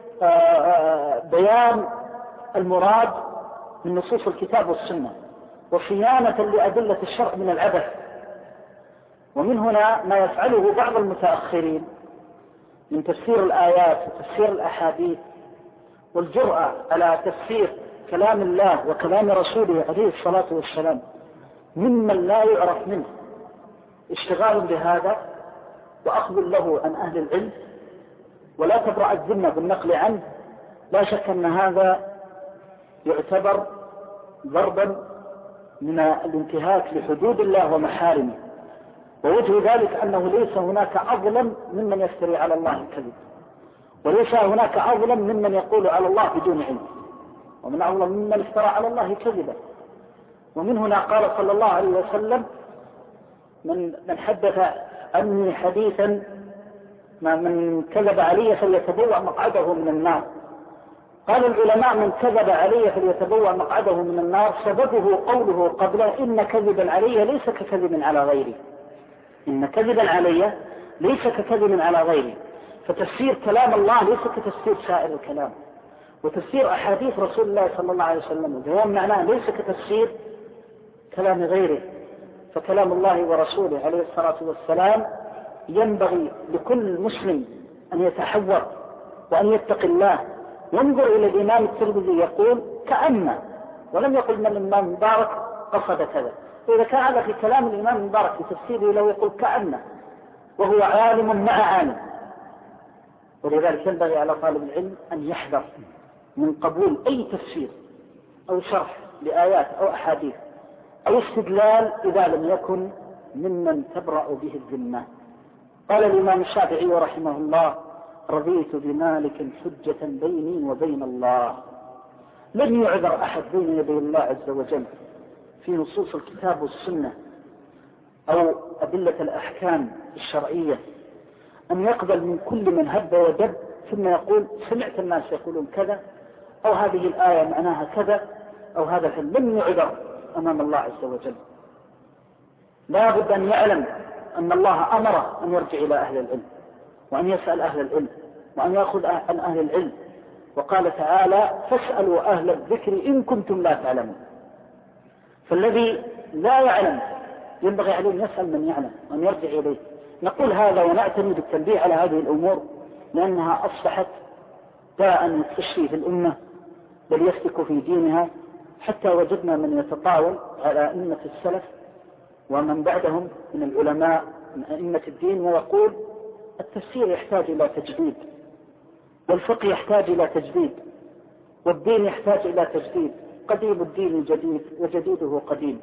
Speaker 2: بيان المراد من نصوص الكتاب والسنة وصيانة لأدلة الشرع من العبث. ومن هنا ما يفعله بعض المتأخرين من تفسير الآيات وتفسير الأحاديث والجرأة على تفسير كلام الله وكلام رسوله عليه الصلاة والسلام ممن لا يعرف منه، اشتغال بهذا وأخذ له عن أهل العلم، ولا تبرأ الذمة بالنقل عنه. لا شك أن هذا يعتبر ضربا من الانتهاك لحدود الله ومحارمه، ووجه ذلك أنه ليس هناك أظلم ممن يفتري على الله الكذب، وليس هناك أظلم ممن يقول على الله بدون علم، ومن أظلم ممن افترى على الله كذبا. ومن هنا قال صلى الله عليه وسلم: من حدث عني حديثا من كذب علي فليتبوأ مقعده من النار. قال العلماء: من كذب علي فليتبوأ مقعده من النار. سببه قوله قبله: إن كذبا علي ليس ككذب على غيري. إن كذبا علي ليس ككذب على غيري. فتفسير كلام الله ليس كتفسير سائر الكلام، وتفسير أحاديث رسول الله صلى الله عليه وسلم وهو معناه ليس كتفسير كلام غيره. فكلام الله ورسوله عليه الصلاة والسلام ينبغي لكل مسلم أن يتحور وأن يتقي الله. ينظر إلى الإمام الترمذي يقول كأن، ولم يقل من الإمام المبارك قصد كذا. فإذا كان هذا في كلام الإمام المبارك في تفسيره لو يقول كأن، وهو عالم مع عالم. ولذلك ينبغي على طالب العلم أن يحذر من قبول أي تفسير أو شرح لآيات أو أحاديث أو استدلال إذا لم يكن ممن تبرأ به الذمة. قال الإمام الشافعي رحمه الله: رضيت بمالك حجة بيني وبين الله. لم يعذر أحد بين يدي الله عز وجل في نصوص الكتاب والسنة أو أدلة الأحكام الشرعية أن يقبل من كل من هب ودب ثم يقول: سمعت الناس يقولون كذا، أو هذه الآية معناها كذا، أو هذا الحل. لم يعذر أمام الله عز وجل. لا بد أن يعلم أن الله أمره أن يرجع إلى أهل العلم وأن يسأل أهل العلم وأن يأخذ عن أهل العلم. وقال تعالى: فاسألوا أهل الذكر إن كنتم لا تعلمون. فالذي لا يعلم ينبغي عليه أن يسأل من يعلم وأن يرجع إليه. نقول هذا ونعتمد بالتنبيه على هذه الأمور لأنها أصبحت داء يستشفي في الأمة بل يفتك في دينها، حتى وجدنا من يتطاول على أئمة السلف ومن بعدهم من العلماء من أئمة الدين ويقول: التفسير يحتاج إلى تجديد، والفقه يحتاج إلى تجديد، والدين يحتاج إلى تجديد. قديم الدين جديد وجديده قديم.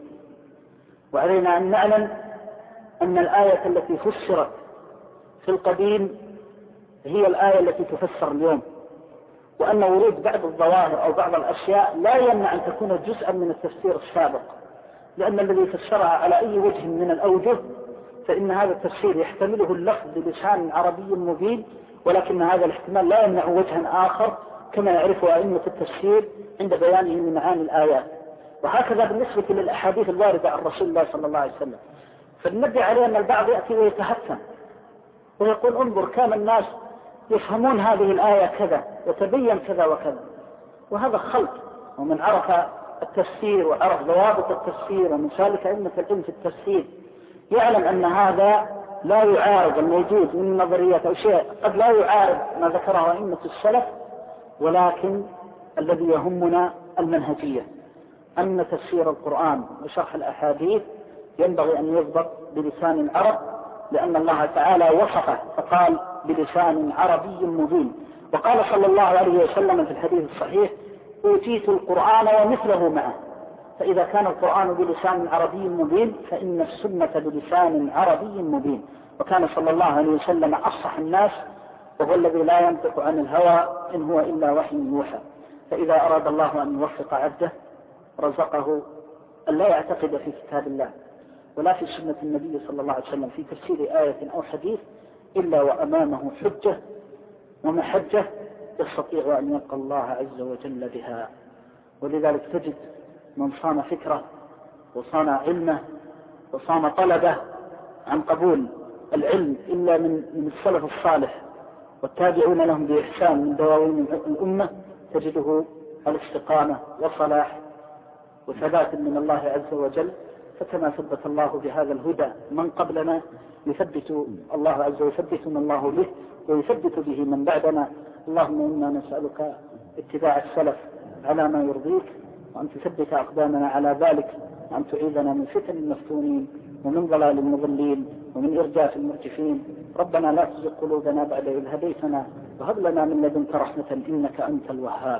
Speaker 2: وعلينا أن نعلم أن الآية التي فسرت في القديم هي الآية التي تفسر اليوم، وأن ورود بعض الظواهر أو بعض الأشياء لا يمنع أن تكون جزءا من التفسير السابق، لأن الذي فسرها على أي وجه من الأوجه فإن هذا التفسير يحتمله اللفظ بلسان عربي مبين، ولكن هذا الاحتمال لا يمنع وجها آخر كما يعرفه أئمة التفسير عند بيانهم لمعاني الآيات. وهكذا بالنسبة للأحاديث الواردة عن رسول الله صلى الله عليه وسلم. فالنبي عليه أن البعض يأتي ويتهكم ويقول: انظر كان الناس يفهمون هذه الآية كذا وتبين كذا وكذا. وهذا خلط. ومن عرف التفسير وعرف ضوابط التفسير ومسالك أئمة العلم في التفسير يعلم أن هذا لا يعارض الموجود من نظريات أو شيء قد لا يعارض ما ذكره أئمة السلف، ولكن الذي يهمنا المنهجية، أن تفسير القرآن وشرح الأحاديث ينبغي أن يضبط بلسان العرب، لأن الله تعالى وصفه فقال: بلسان عربي مبين. وقال صلى الله عليه وسلم في الحديث الصحيح: أوتيت القرآن ومثله معه. فإذا كان القرآن بلسان عربي مبين فإن السنة بلسان عربي مبين. وكان صلى الله عليه وسلم أفصح الناس، وهو الذي لا ينطق عن الهوى إن هو إلا وحي يوحى. فإذا أراد الله أن يوفق عبده رزقه أن لا يعتقد في كتاب الله ولا في سنة النبي صلى الله عليه وسلم في تفسير آية أو حديث إلا وأمامه حجة ومحجة يستطيع أن يلقى الله عز وجل بها. ولذلك تجد من صان فكره وصان علمه وصان طلبه عن قبول العلم إلا من السلف الصالح والتابعون لهم بإحسان من دواوين الأمة، تجده الاستقامة وصلاح وثبات من الله عز وجل. فكما ثبت الله بهذا الهدى من قبلنا يثبت الله عز وجل يثبتنا الله به ويثبت به من بعدنا. اللهم إنا نسألك اتباع السلف على ما يرضيك، وأن تثبت أقدامنا على ذلك، وأن تعيذنا من فتن المفتونين ومن ضلال المضلين ومن إرجاف المرجفين. ربنا لا تزغ قلوبنا بعد إذ هديتنا وهب لنا من لدنك رحمة إنك أنت الوهاب.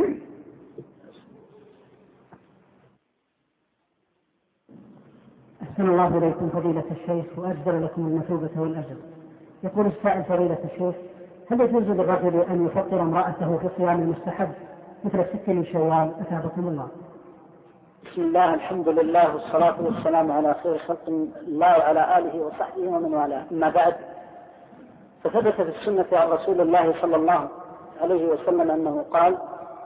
Speaker 3: أحسن الله إليكم فضيلة الشيخ وأجزل لكم المثوبة والأجر. يقول السائل فضيلة الشيخ: هل يجوز للرجل أن يفطر امرأته في صيام المستحب مثل 6 من شوال؟ أثابكم الله.
Speaker 2: بسم الله، الحمد لله، والصلاة والسلام على خير خلق الله وعلى آله وصحبه ومن والاه. أما بعد، فثبت في السنة عن رسول الله صلى الله عليه وسلم أنه قال: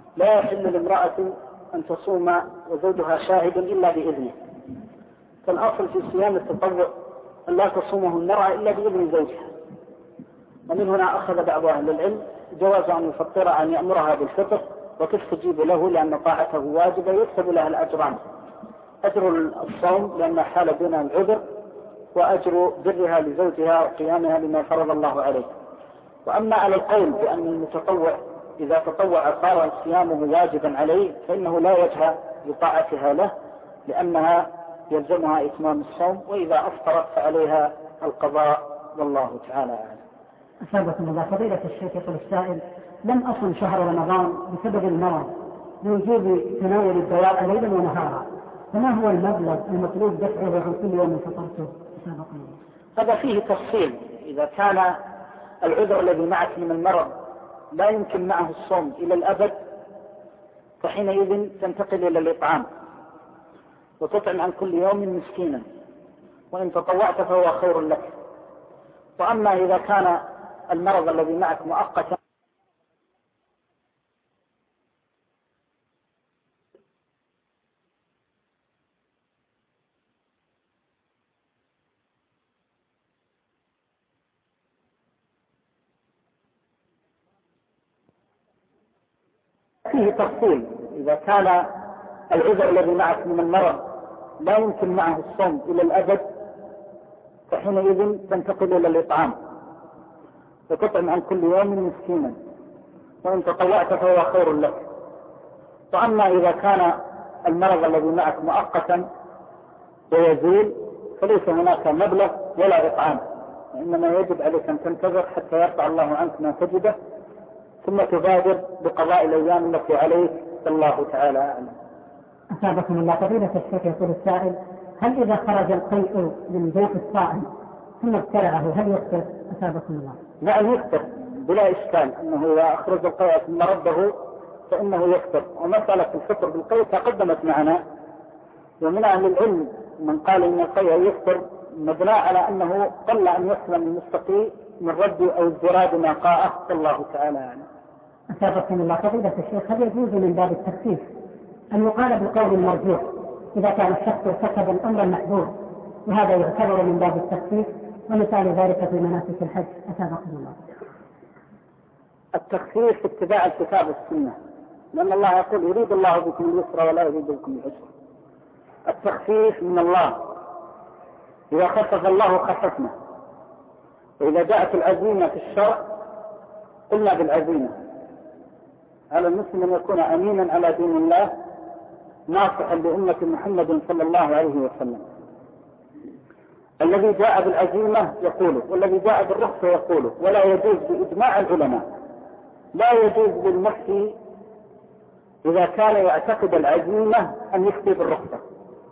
Speaker 2: لا يحل لامرأة أن تصوم وزوجها شاهد إلا بإذنه. فالأصل في صيام التطوع أن لا تصومه المرأة إلا بإذن زوجها. ومن هنا أخذ بعض أهل العلم جواز أن يفطر أن يأمرها بالفطر وتستجيب له لأن طاعته واجبة يكتب لها الأجران، أجر الصوم لأن حال بينها العذر، وأجر برها لزوجها وقيامها لما فرض الله عليه. وأما على القول بأن المتطوع إذا تطوع صار صيامه واجبا عليه فإنه لا وجه لطاعتها له، لأنها يلزمها إتمام الصوم، وإذا أفطرت فعليها القضاء، والله تعالى أعلم.
Speaker 3: أثابكم الله. فضيلة الشيخ يقول السائل: لم أصم شهر رمضان بسبب المرض بوجوب تناول الدواء ليلا ونهارا، فما هو المبلغ المطلوب دفعه عن كل يوم فطرته؟ أثابكم الله.
Speaker 2: هذا فيه تفصيل. إذا كان العذر الذي معك من المرض لا يمكن معه الصوم إلى الأبد فحينئذ تنتقل إلى الإطعام وتطعم عن كل يوم مسكينا، وإن تطوعت فهو خير لك. وأما إذا كان المرض الذي معك مؤقتا فيه تفصيل. إذا كان العذر الذي معك من المرض لا يمكن معه الصوم إلى الأبد فحينئذ تنتقل إلى الإطعام وتطعم عن كل يوم مسكينا، وإن تطوعت فهو خير لك. وأما إذا كان المرض الذي معك مؤقتا ويزول فليس هناك مبلغ ولا إطعام، وإنما يجب عليك أن تنتظر حتى يرفع الله عنك ما تجده ثم تبادر بقضاء الأيام التي عليك، والله تعالى أعلم.
Speaker 3: أثابكم الله. فضيلة الشيخ يقول السائل: هل إذا خرج القيء من بيت الصائم ثم ابتلعه هل يفطر؟ أثابكم الله.
Speaker 2: نعم يفطر بلا إشكال، أنه إذا أخرج القيء ثم رده فإنه يفطر. ومسألة الفطر بالقيء تقدمت معنا، ومن أهل العلم من قال إن القيء يفطر مبنى على أنه قل أن يسلم المستقي من رد أو الزراد ما قاءه، والله تعالى أعلم.
Speaker 3: أثابكم الله. فضيلة الشيخ: هل يجوز من باب التخفيف أن يقال بالقول المرجوح إذا كان الشخص ارتكب أمرا محظور، وهذا يعتبر من باب التخفيف، ومثال ذلك في مناسك الحج؟ أثابكم الله.
Speaker 2: التخفيف اتباع الكتاب والسنة، لأن الله يقول: يريد الله بكم اليسر ولا يريد بكم العسر. التخفيف من الله، إذا خفف الله خففنا، وإذا جاءت العزيمة في الشرع قلنا بالعزيمة. على المسلم أن يكون أمينا على دين الله ناصحا لأمة محمد صلى الله عليه وسلم. الذي جاء بالعزيمة يقوله، والذي جاء بالرخصة يقوله، ولا يجوز بإجماع العلماء، لا يجوز للمفتي إذا كان يعتقد العزيمة أن يفتي بالرخصة،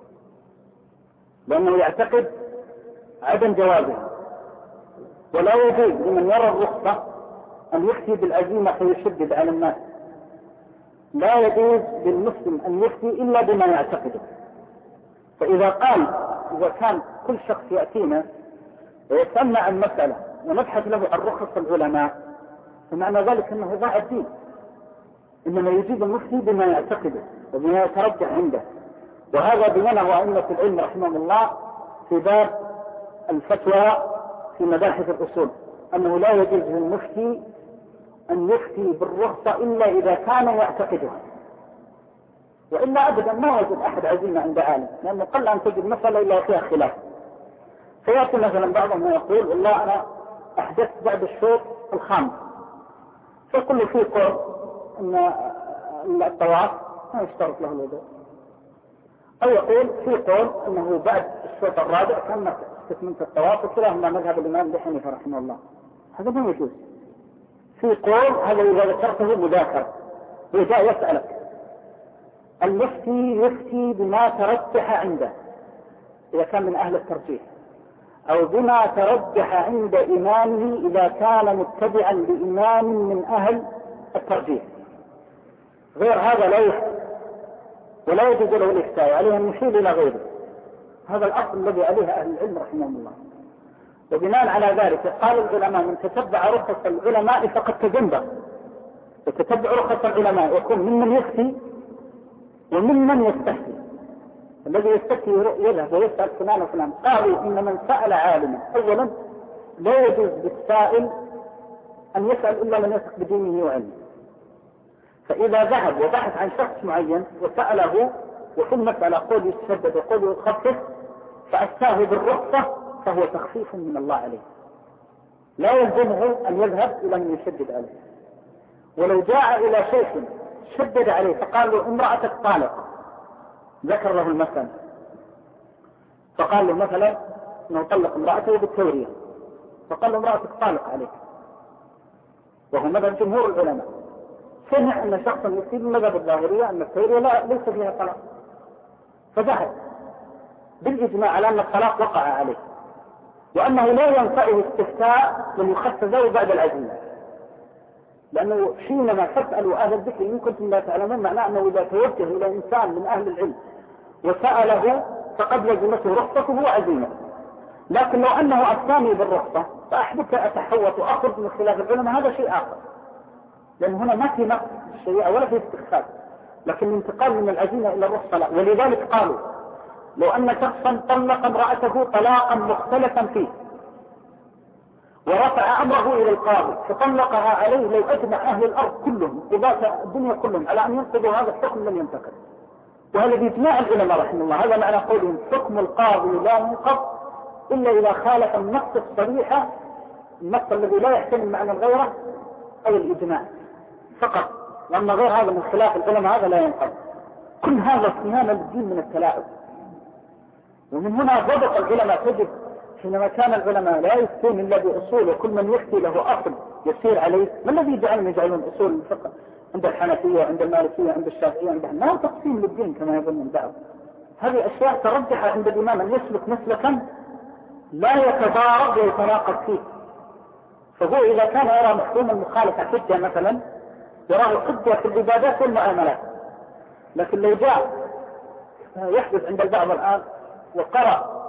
Speaker 2: لأنه يعتقد عدم جوازها. ولا يجوز لمن يرى الرخصة أن يفتي بالعزيمة فيشدد على الناس. لا يجوز للمسلم أن يفتي إلا بما يعتقده. فإذا قال إذا كان كل شخص يأتينا ويسألنا عن مسألة ونبحث له عن رخص العلماء فمعنى ذلك أنه ضاع الدين. إنما يجيب المفتي بما يعتقده وبما يترجح عنده، وهذا بينه أئمة العلم رحمهم الله في باب الفتوى في مباحث الأصول، أنه لا يجوز للمفتي أن يفتي بالرخصة إلا إذا كان يعتقدها، وإلا أبدا ما يوجد أحد عزيمة عند عالم، لأنه قل أن تجد مسألة إلا فيها خلاف. فيأتي مثلا بعضهم ويقول: والله أنا أحدثت بعد الشوط الخامس، فيقول له في قول أن الطواف ما يشترط له الوضوء، أو يقول في قول أنه بعد الشوط الرابع كان استثمنت الطواف، وكلاهما مذهب الإمام أبي حنيفة رحمه الله. هذا ما يجوز. في قول هذا إذا ذكرته مذاكر وجاء يسألك، المفتي يفتي بما ترجح عنده إذا كان من أهل الترجيح، أو بما ترجح عند إمامه إذا كان متبعا لإمام من أهل الترجيح. غير هذا لا يفتي ولا يجوز له الإفتاء، عليه أن يشير إلى غيره. هذا الأصل الذي عليه أهل العلم رحمهم الله. وبناء على ذلك قال العلماء: من تتبع رخص العلماء فقد تجنب، وتتبع رخص العلماء يكون ممن يفتي وممن يستفتي. الذي يستفتي يذهب ويسأل فلان وفلان. قالوا إن من سأل عالما أولا لا يجوز للسائل أن يسأل إلا من يثق بدينه وعلمه. فإذا ذهب وبحث عن شخص معين وسأله وفي المسألة قول يتشدد وقول يخفف فأفتاه بالرخصة فهو تخفيف من الله عليه، لا يلزمه أن يذهب إلى من يشدد عليه. ولو جاء إلى شيخ شدد عليه فقال له امرأتك طالق، ذكر له المثل فقال له مثلا أنه طلق امرأته بالتورية، فقال له امرأتك طالق عليك، وهو مذهب جمهور العلماء. سمع أن شخصا يفتي بالمذهب الظاهرية أن التورية ليس فيها طلاق، فذهب بالإجماع على أن الطلاق وقع عليه، وأنه لا ينفعه استفتاء من يخص ذلك بعد العزيمة، لأنه حينما تسألوا أهل الذكر إن كنتم لا تعلمون معناه أنه إذا توجه إلى إنسان من أهل العلم وسأله فقد لزمته رخصته وعزيمته. لكن لو أنه أفتاني بالرخصة فأحبك أتحوط وأخرج من خلاف العلماء هذا شيء آخر، لأن هنا ما في نقص في الشريعة ولا في استخفاف، لكن الانتقال من العزيمة إلى الرخصة لا. ولذلك قالوا لو أن شخصا طلق امرأته طلاقا مختلفا فيه ورفع أمره إلى القاضي فطلقها عليه، لو أجمع أهل الأرض كلهم قضاة الدنيا كلهم على أن ينقضوا هذا الحكم لم ينتقد. وهذا بإجماع العلماء رحمه الله. هذا معنى قولهم حكم القاضي لا ينقض إلا إذا خالف النص الصريح، النص الذي لا يحتمل معنى الغيرة أو الإجماع فقط، لأن غير هذا من خلاف العلماء هذا لا ينقض. كل هذا صيانة للدين من التلاعب. ومن هنا ضبط العلماء تجد حينما كان العلماء لا يفتون إلا بأصول وكل من يفتي له أصل يسير عليه. ما الذي يجعلون أصول الفقه عند الحنفية عند المالكية عند الشافعية عند ما هو تقسيم للدين كما يظن البعض. هذه أشياء ترجح عند الإمام أن يسلك مسلكا لا يتضارب ويتناقض فيه. فهو إذا كان يرى محكوم المخالفة حجة مثلا يراه حجة في العبادات والمعاملات، لكن لو جاء يحدث عند البعض الآن وقرأ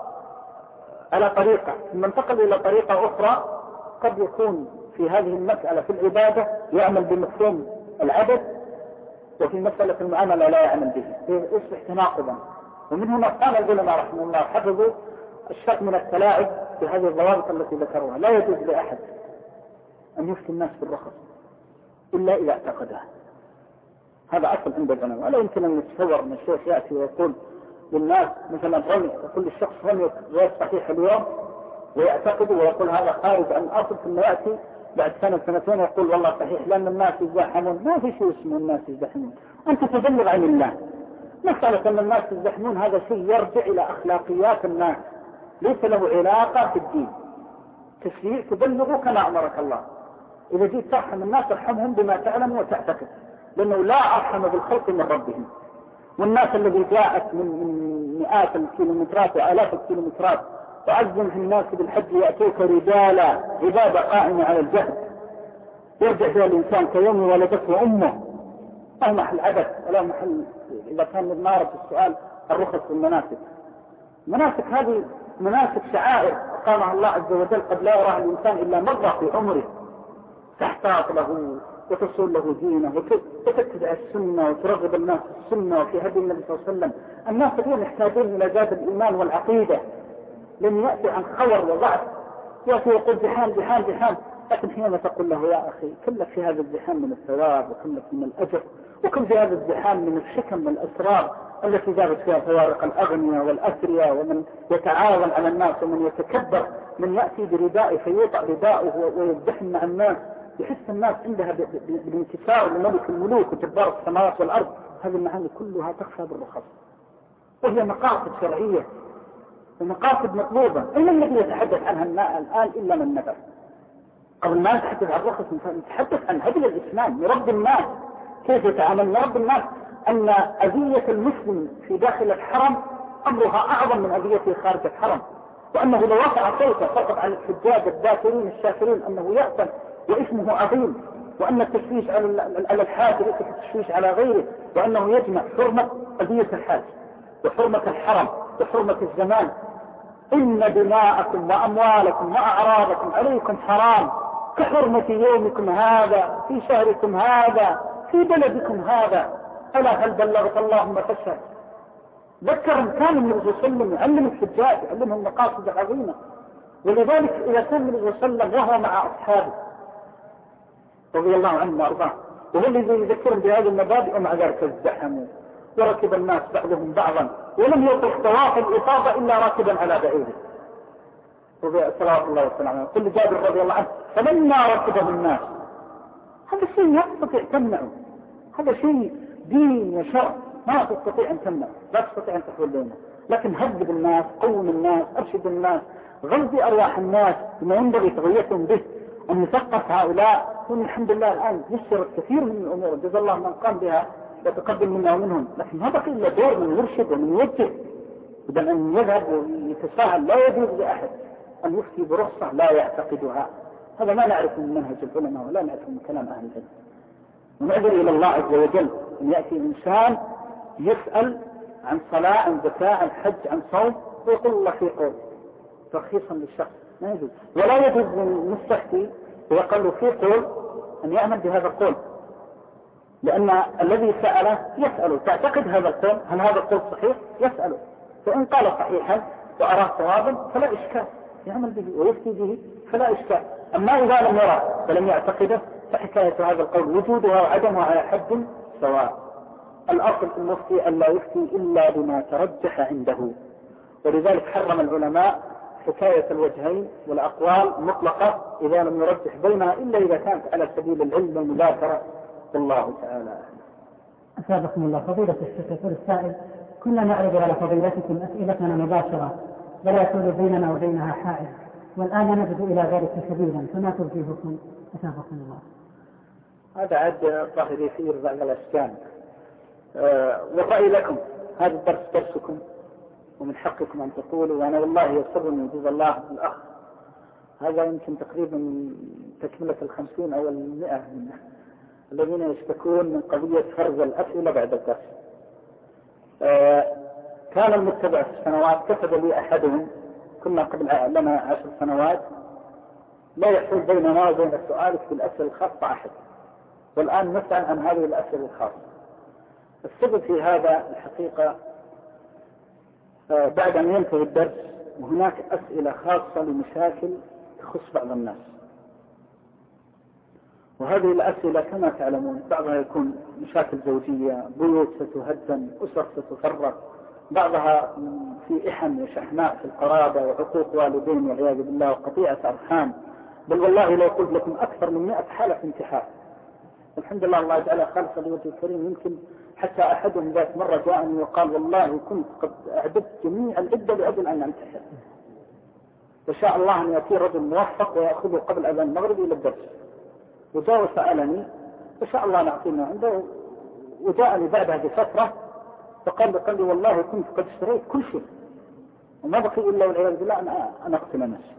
Speaker 2: على طريقة ثم انتقل إلى طريقة أخرى قد يكون في هذه المسألة في العبادة يعمل بمفهوم العدد وفي مسألة المعاملة لا يعمل به، يصبح تناقضا. ومن هنا قال العلماء رحمه الله حفظوا الشك من التلاعب بهذه الضوابط التي ذكروها. لا يجوز لأحد أن يفتي الناس بالرخص إلا إذا اعتقدها. هذا أصل عند العلماء. ولا يمكن أن يتصور أن الشيخ يأتي ويقول للناس مثلا رمي، يقول للشخص رمي غير صحيح اليوم ويعتقد ويقول هذا خارج عن الأصل، ثم يأتي بعد سنة سنتين يقول والله صحيح لأن الناس يزدحمون. ما في شيء اسمه الناس يزدحمون، أنت تبلغ عن الله. مسألة أن الناس يزدحمون هذا شيء يرجع إلى أخلاقيات الناس ليس له علاقة في الدين. تشريع تبلغه كما أمرك الله. إذا جيت ترحم الناس ارحمهم بما تعلم وتعتقد، لأنه لا أرحم بالخلق من ربهم. والناس الذي جاءت من مئات الكيلومترات وآلاف الكيلومترات وعزم في الناس بالحج يأتوك رجالا عبادة قائمة على الجهل، يرجع فيها الإنسان كيوم ولدته أمه. ما محل عبث ولا محل إذا كان المعرض السؤال الرخص والمناسك. المناسك هذه مناسك شعائر أقامها الله عز وجل قد لا يراها الإنسان إلا مرة في عمره، تحتاط له وتصول له دينه وتتبع السنة وترغب الناس في السنة وفي هدي النبي صلى الله عليه وسلم. الناس اليوم يحتاجون إلى زاد الإيمان والعقيدة، لن يأتي عن خور وضعف يأتي يقول زحام زحام زحام. لكن حينما تقول له يا أخي كم لك في هذا الزحام من الثواب وكم لك من الأجر وكم في هذا الزحام من الحكم والأسرار التي جابت فيها فوارق الأغنياء والأثرياء ومن يتعاون على الناس ومن يتكبر، من يأتي بردائه فيوضع رداؤه ويزدحم مع الناس، يحس الناس عندها بالانكسار لملك الملوك وجبار السماوات والأرض. هذه المعاني كلها تخفى بالرخص، وهي مقاصد شرعية ومقاصد مطلوبة. أين الذي يتحدث عنها الآن إلا من نذر؟ قبل ما نتحدث عن الرخص نتحدث عن هدي الإسلام نربي الناس كيف يتعامل. نربي الناس أن أذية المسلم في داخل الحرم أمرها أعظم من أذيته خارج الحرم، وأنه لو رفع صوته فقط عن الحجاج الذاكرين الشاكرين أنه يأثم واسمه عظيم، وأن التشويش على الحاج ليس التشويش على غيره، وأنه يجمع حرمة أذية الحاج وحرمة الحرم وحرمة الزمان. إن دماءكم وأموالكم وأعراضكم عليكم حرام كحرمة يومكم هذا في شهركم هذا في بلدكم هذا، ألا هل بلغت اللهم فاشهد. ذكرهم كان النبي صلى الله عليه وسلم يعلم الحجاج، يعلمهم مقاصد عظيمة. ولذلك إذا كان النبي صلى الله عليه وسلم وهو مع أصحابه رضي الله عنهم وأرضاه وهو الذي يذكرهم بهذه المبادئ، ومع ذلك ازدحموا وركب الناس بعضهم بعضا، ولم يطلق طواف الإفاضة إلا راكبا على بعيره صلوات الله وسلامه. قل جابر رضي الله عنه فلما ركبه الناس، هذا شيء لا تستطيع تمنعه، هذا شيء دين وشرع ما تستطيع أن تمنع، لا تستطيع أن تحول بينه. لكن هذب الناس، قوم الناس، أرشد الناس، غلظ أرواح الناس بما ينبغي تغذيتهم به، أن يثقف هؤلاء. والحمد لله الآن يسرت كثير من الأمور جزا الله من قام بها وتقدم منا ومنهم، لكن ما بقي إلا دور من يرشد ومن يوجه، بدل أن يذهب ويتساهل. لا يجوز لأحد أن يفتي برخصة لا يعتقدها، هذا ما نعرف من منهج العلماء ولا نعرف من كلام أهل العلم. ونعذر إلى الله عز وجل أن يأتي إنسان يسأل عن صلاة، عن زكاة، عن حج، عن صوم، ويقول الله في قول ترخيصا للشخص، ما يجوز. ولا يجوز للمستفتي ويقول له في قول أن يعمل بهذا القول، لأن الذي سأله يسأله تعتقد هذا القول، هل هذا القول صحيح؟ يسأله، فإن قال صحيحا وأراه صوابا فلا إشكال، يعمل به ويفتي به فلا إشكال. أما إذا لم يرى ولم يعتقده فحكاية هذا القول وجودها وعدمها على حد سواء. الأصل في المفتي أن لا يفتي إلا بما ترجح عنده، ولذلك حرم العلماء حكاية الوجهين والأقوال مطلقة إذا لم يرجح بينها إلا إذا كانت على سبيل العلم والمذاكرة. والله تعالى
Speaker 3: أثابكم الله. فضيلة الشيخ يقول السائل: كنا نعرض على فضيلتكم أسئلتنا مباشرة ولا يكون بيننا وبينها حائل، والآن نجد إلى ذلك سبيلا، فما ترجيحكم؟ أثابكم الله.
Speaker 2: هذا عد ظاهري في رفع الأشكال، والرأي لكم، هذا الدرس درسكم ومن حقكم أن تقولوا. وأنا والله يسرني جزا الله الأخ، هذا يمكن تقريبا تكملة 50 أو 100 الذين يشتكون من قضية فرز الأسئلة بعد الدرس. كان المتبع في السنوات كتب لي أحدهم، كنا قبل لنا 10 سنوات لا يحصل بيننا وبين السؤال في الأسئلة الخاصة أحد، والآن نسأل عن هذه الأسئلة الخاصة. السبب في هذا الحقيقة بعد أن ينتهي الدرس وهناك أسئلة خاصة لمشاكل تخص بعض الناس، وهذه الأسئلة كما تعلمون بعضها يكون مشاكل زوجية، بيوت ستهدم، أسر ستفرق، بعضها في إحن وشحناء في القرابة وعقوق والدين والعياذ بالله وقطيعة أرحام، بل والله لو قلت لكم أكثر من 100 حالة انتحار. الحمد لله الله تعالى خالص لوجه الكريم. يمكن حتى أحدهم ذات مرة جاءني وقال: والله كنت قد أعددت جميع العدة لأجل أن أنتحر، وشاء الله أن يأتي رجل موفق ويأخذه قبل أذان المغرب إلى الدرس، وجاء وسألني وشاء الله نعطينا عنده. وجاءني بعدها بفترة فقال لي: والله كنت قد اشتريت كل شيء وما بقي إلا والعياذ بالله أن أقتل نفسي.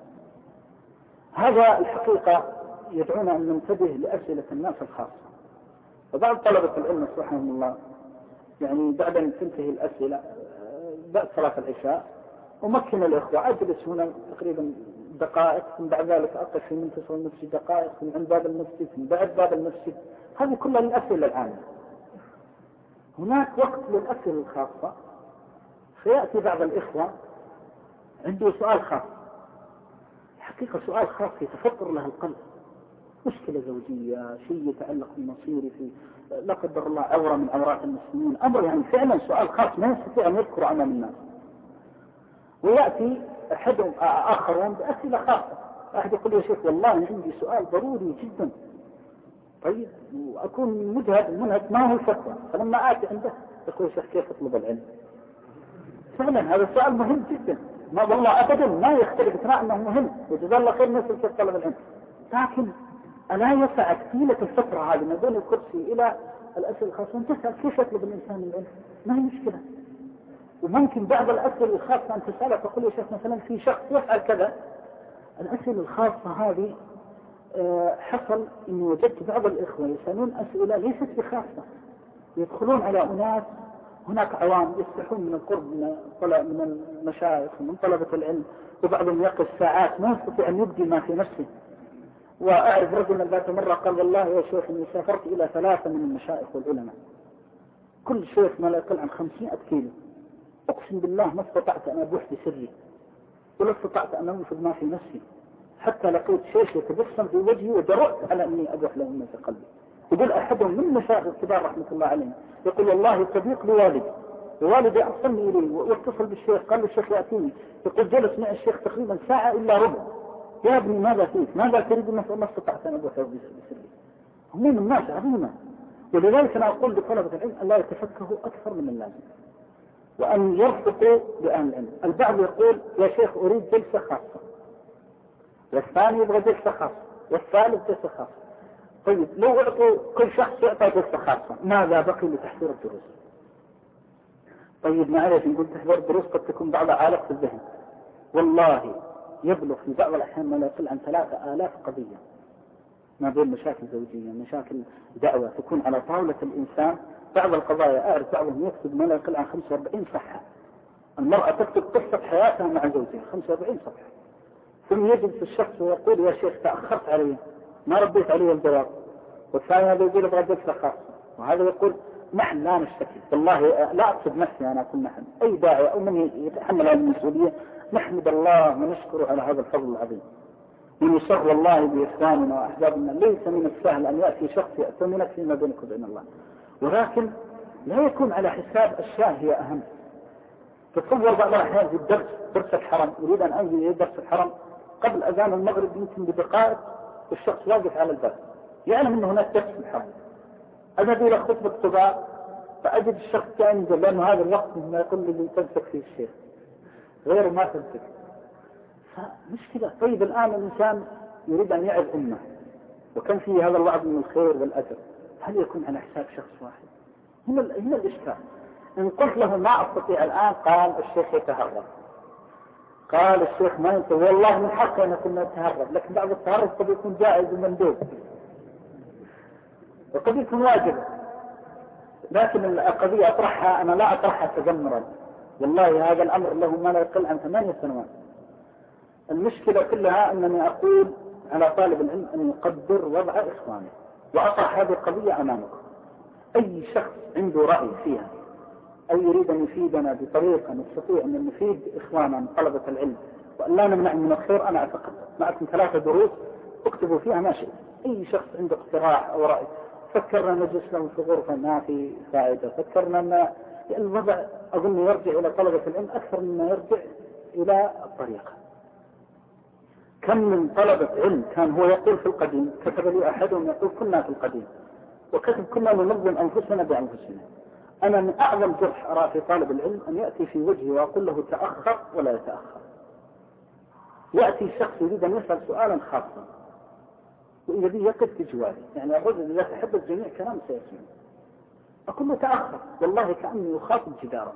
Speaker 2: هذا الحقيقة يدعونا أن ننتبه لأسئلة الناس الخاصة. وبعض طلبة العلم رحمهم الله يعني بعد أن تنتهي الأسئلة بعد صلاة العشاء أمكن الإخوة أجلس هنا تقريبا دقائق، ثم بعد ذلك أقف في منتصف المسجد دقائق، ثم عند باب المسجد، ثم بعد باب المسجد. هذه كلها للأسئلة العامة. هناك وقت للأسئلة الخاصة، فيأتي بعض الإخوة عنده سؤال خاص، حقيقة سؤال خاص يتفطر له القلب، مشكلة زوجية، شيء يتعلق بمصيري في لا قدر الله عورة من عورات المسلمين، أمر يعني فعلا سؤال خاص ما يستطيع أن يذكر أمام الناس. ويأتي أحدهم آخرون بأسئلة خاصة، أحد يقول: يا شيخ والله عندي سؤال ضروري جدا. طيب، وأكون منهك ما هو الفتوى، فلما آتي عنده يقول: يا شيخ كيف أطلب العلم؟ فعلا هذا السؤال مهم جدا، ما والله أبدا ما يختلف اثناء أنه مهم، وجزا الله خير الناس كيف طلب العلم. لكن ألا يسعك طيلة الفترة هذه ما بين الكرسي إلى الأسئلة الخاصة أن تسأل كيف يطلب الإنسان العلم؟ ما هي مشكلة. وممكن بعض الأسئلة الخاصة أن تسألها تقول: يا شيخ مثلا في شخص يفعل كذا. الأسئلة الخاصة هذه حصل إني وجدت بعض الإخوة يسألون أسئلة ليست بخاصة، يدخلون على أناس هناك عوام يستحون من القرب من المشايخ ومن طلبة العلم، وبعضهم يقف ساعات ما يستطيع أن يبدي ما في نفسه، وأعرف رجلا ذات مرة قال والله يا شيخ إني سافرت إلى 3 من المشايخ والعلماء، كل شيخ ما لا يقل عن 500 كيلو، أقسم بالله ما استطعت أن أبوح بسري ولا استطعت أن أنفذ ما في نفسي، حتى لقيت شيخ يتبسم في وجهي وجرأت على أني أبوح له ما في قلبي. يقول أحدهم من مشايخ الكبار رحمة الله عليهم يقول والله صديق لوالدي، ووالدي أرسلني إليه واتصل بالشيخ قال الشيخ يأتيني، يقول جلس مع الشيخ تقريبا ساعة إلا ربع، يا ابني ماذا فيك؟ ماذا تريد؟ ما استطعت أن أبوح بسري. هموم الناس عظيمة، ولذلك أنا أقول لطلبة العلم أن لا يتفكهوا أكثر من اللازم، وأن يرفقوا بأهل العلم. البعض يقول يا شيخ أريد جلسة خاصة، والثاني يبغى جلسة خاصة، والثالث جلسة خاصة. طيب لو أعطوا كل شخص يعطى جلسة خاصة ماذا بقي لتحضير الدروس؟ طيب معلش نقول تحضير الدروس قد تكون بعضها عالق في الذهن، والله يبلغ في بعض الأحيان ما لا يقل عن 3000 قضية ما بين مشاكل زوجية، مشاكل دعوة تكون على طاولة الإنسان. بعض القضايا أعرف بعضهم يكتب ما لا يقل عن 45 صفحة، المرأة تكتب قصة حياتها مع زوجها 45 صفحة، ثم يجلس الشخص ويقول يا شيخ تأخرت علي ما رديت علي الجواب، والثاني هذا يقول ابغى جلسة خاصة، وهذا يقول نحن لا نشتكي، والله لا أقصد نفسي أنا أقول نحن، أي داعي أو من يتحمل هذه المسؤولية نحمد الله ونشكره على هذا الفضل العظيم. ونشر والله بإخواننا وأحبابنا ليس من السهل أن يأتي شخص يأتمنك فيما بينك وبين الله، ولكن لا يكون على حساب أشياء هي أهم. تتصور بعض الأحيان في الدرس، درس الحرم، يريد أن أنزل إلى درس الحرم قبل أذان المغرب يمكن بدقائق والشخص واقف على الباب يعلم أن هناك درس في الحرم، أذهب إلى خطبة قضاء فأجد الشخص ينزل لأنه هذا الوقت ما يقول لي تمسك فيه الشيخ غير ما تمسك، فمشكلة. طيب الآن الإنسان يريد أن يعظ أمه وكان فيه هذا الوعد من الخير والأجر، هل يكون على حساب شخص واحد؟ هنا الإشكال. إن قلت له ما أستطيع الآن قال الشيخ يتهرب، قال الشيخ ما ينتهي، والله من حقه أن كنا نتهرب، لكن بعض التهرب قد يكون جائز ومندوب وقد يكون واجب، لكن القضية أطرحها أنا لا أطرحها تذمرا، والله هذا الأمر له ما لا يقل عن 8 سنوات. المشكلة كلها أنني أقول على طالب العلم أن يقدر وضع إخوانه، وأطرح هذه القضية أمامكم. أي شخص عنده رأي فيها أو يريد أن يفيدنا بطريقة نستطيع أن نفيد إخواننا من طلبة العلم وأن لا نمنع من الخير، أنا أتقدم معكم 3 دروس اكتبوا فيها ما شئت. أي شخص عنده اقتراح أو رأي، فكرنا نجلس لهم في غرفة ما في فائدة، فكرنا أن الوضع أظن يرجع إلى طلبة العلم أكثر مما يرجع إلى الطريقة. كم من طلبة علم كان هو يقول في القديم، كتب لي أحدهم يقول كنا في القديم وكتب كنا ننظم أنفسنا بأنفسنا. أنا من أعظم جرح أرى في طالب العلم أن يأتي في وجهي وأقول له تأخر ولا يتأخر. يأتي شخص يريد أن يسأل سؤالا خاصا وإذا به يقف في جواري، يعني الرجل إذا تحدث جميع كلام سيسمع، أقول له تأخر، والله كأني يخاطب جدارا.